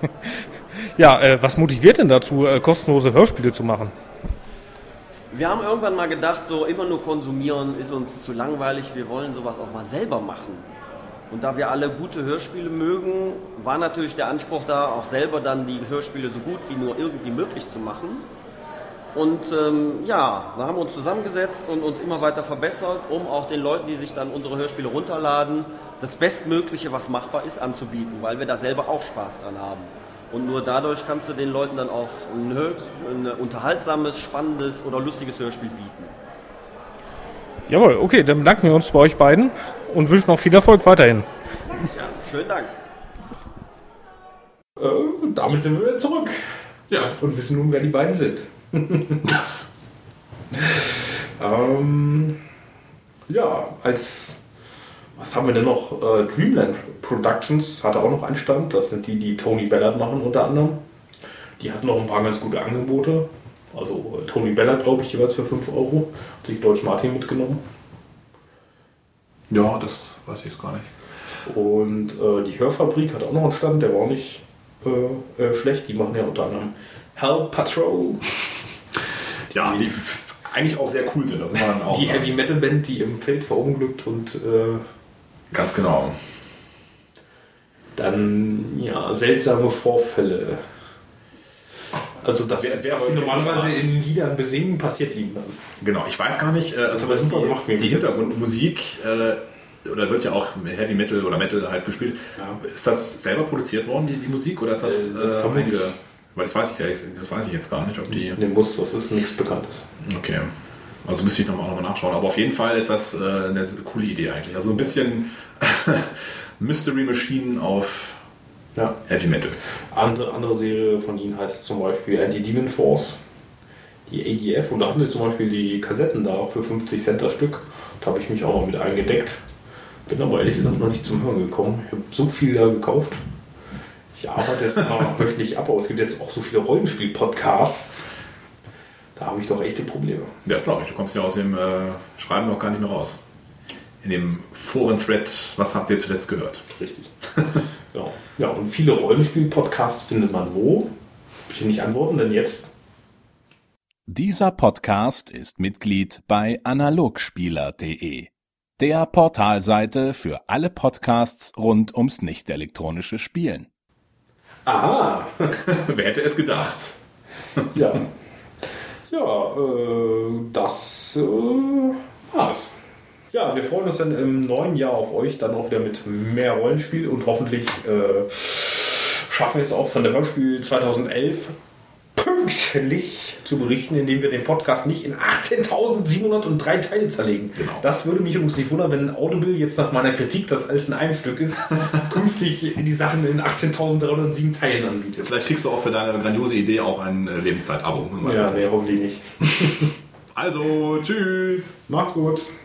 Ja, äh, was motiviert denn dazu, äh, kostenlose Hörspiele zu machen? Wir haben irgendwann mal gedacht, so immer nur konsumieren ist uns zu langweilig. Wir wollen sowas auch mal selber machen. Und da wir alle gute Hörspiele mögen, war natürlich der Anspruch da, auch selber dann die Hörspiele so gut wie nur irgendwie möglich zu machen. Und ähm, ja, da haben wir uns zusammengesetzt und uns immer weiter verbessert, um auch den Leuten, die sich dann unsere Hörspiele runterladen, das Bestmögliche, was machbar ist, anzubieten, weil wir da selber auch Spaß dran haben. Und nur dadurch kannst du den Leuten dann auch ein, Hör- ein unterhaltsames, spannendes oder lustiges Hörspiel bieten. Jawohl, okay, dann bedanken wir uns bei euch beiden und wünschen noch viel Erfolg weiterhin. Ja, schönen Dank. Äh, damit sind wir wieder zurück. Ja, und wissen nun, wer die beiden sind. ähm, ja, als was haben wir denn noch? Äh, Dreamland Productions hatte auch noch einen Stand. Das sind die, die Tony Ballard machen unter anderem. Die hatten noch ein paar ganz gute Angebote. Also äh, Tony Ballard, glaube ich, jeweils für fünf Euro. Hat sich, glaube ich, Martin mitgenommen. Ja, das weiß ich jetzt gar nicht. Und äh, die Hörfabrik hat auch noch einen Stand, der war auch nicht äh, äh, schlecht. Die machen ja unter anderem Hell Patrol. Ja, die f- eigentlich auch sehr cool sind. Das muss man auch Die sagen. Heavy Metal Band, die im Feld verunglückt und äh, Ganz genau. dann ja seltsame Vorfälle. Also das, Wer- wer was sie wollte normalerweise den Spaß? in Liedern besingen, passiert ihnen dann. Genau, ich weiß gar nicht, äh, also aber super gemacht, mir die, die gefällt's. Hintergrundmusik, äh, oder wird ja auch Heavy Metal oder Metal halt gespielt. Ja. Ist das selber produziert worden, die, die Musik, oder ist das, Äh, das äh, vermute ich. einge- Weil das weiß ich, ehrlich- das weiß ich jetzt gar nicht, ob die... Nee, muss, das ist nichts Bekanntes. Okay. Also müsste ich nochmal noch mal nachschauen. Aber auf jeden Fall ist das äh, eine coole Idee eigentlich. Also ein bisschen Mystery Machine auf Ja. Heavy Metal. Andere, andere Serie von ihnen heißt zum Beispiel Anti-Demon Force, die A D F. Und da hatten sie zum Beispiel die Kassetten da für fünfzig Cent das Stück. Da habe ich mich auch noch mit eingedeckt. Bin aber ehrlich gesagt noch nicht zum Hören gekommen. Ich habe so viel da gekauft. Ich arbeite jetzt immer wöchentlich ab, aber es gibt jetzt auch so viele Rollenspiel-Podcasts. Da habe ich doch echte Probleme. Das glaube ich. Du kommst ja aus dem äh, Schreiben noch gar nicht mehr raus. In dem Foren-Thread, was habt ihr zuletzt gehört? Richtig. Genau. Ja, und viele Rollenspiel-Podcasts findet man wo? Bitte nicht antworten, denn jetzt. Dieser Podcast ist Mitglied bei analogspieler punkt de, der Portalseite für alle Podcasts rund ums nicht elektronische Spielen. Aha! Wer hätte es gedacht? Ja. Ja, äh, das äh, war's. Ja, wir freuen uns dann im neuen Jahr auf euch, dann auch wieder mit mehr Rollenspiel und hoffentlich äh, schaffen wir es auch von der Hörspiel zweitausendelf pünktlich zu berichten, indem wir den Podcast nicht in achtzehntausendsiebenhundertdrei Teile zerlegen. Genau. Das würde mich übrigens nicht wundern, wenn Audible jetzt nach meiner Kritik, dass alles in einem Stück ist, künftig die Sachen in achtzehntausenddreihundertsieben Teilen anbietet. Vielleicht kriegst du auch für deine grandiose Idee auch ein äh, Lebenszeit-Abo. Ja, nee, hoffentlich nicht. Also, tschüss. Macht's gut.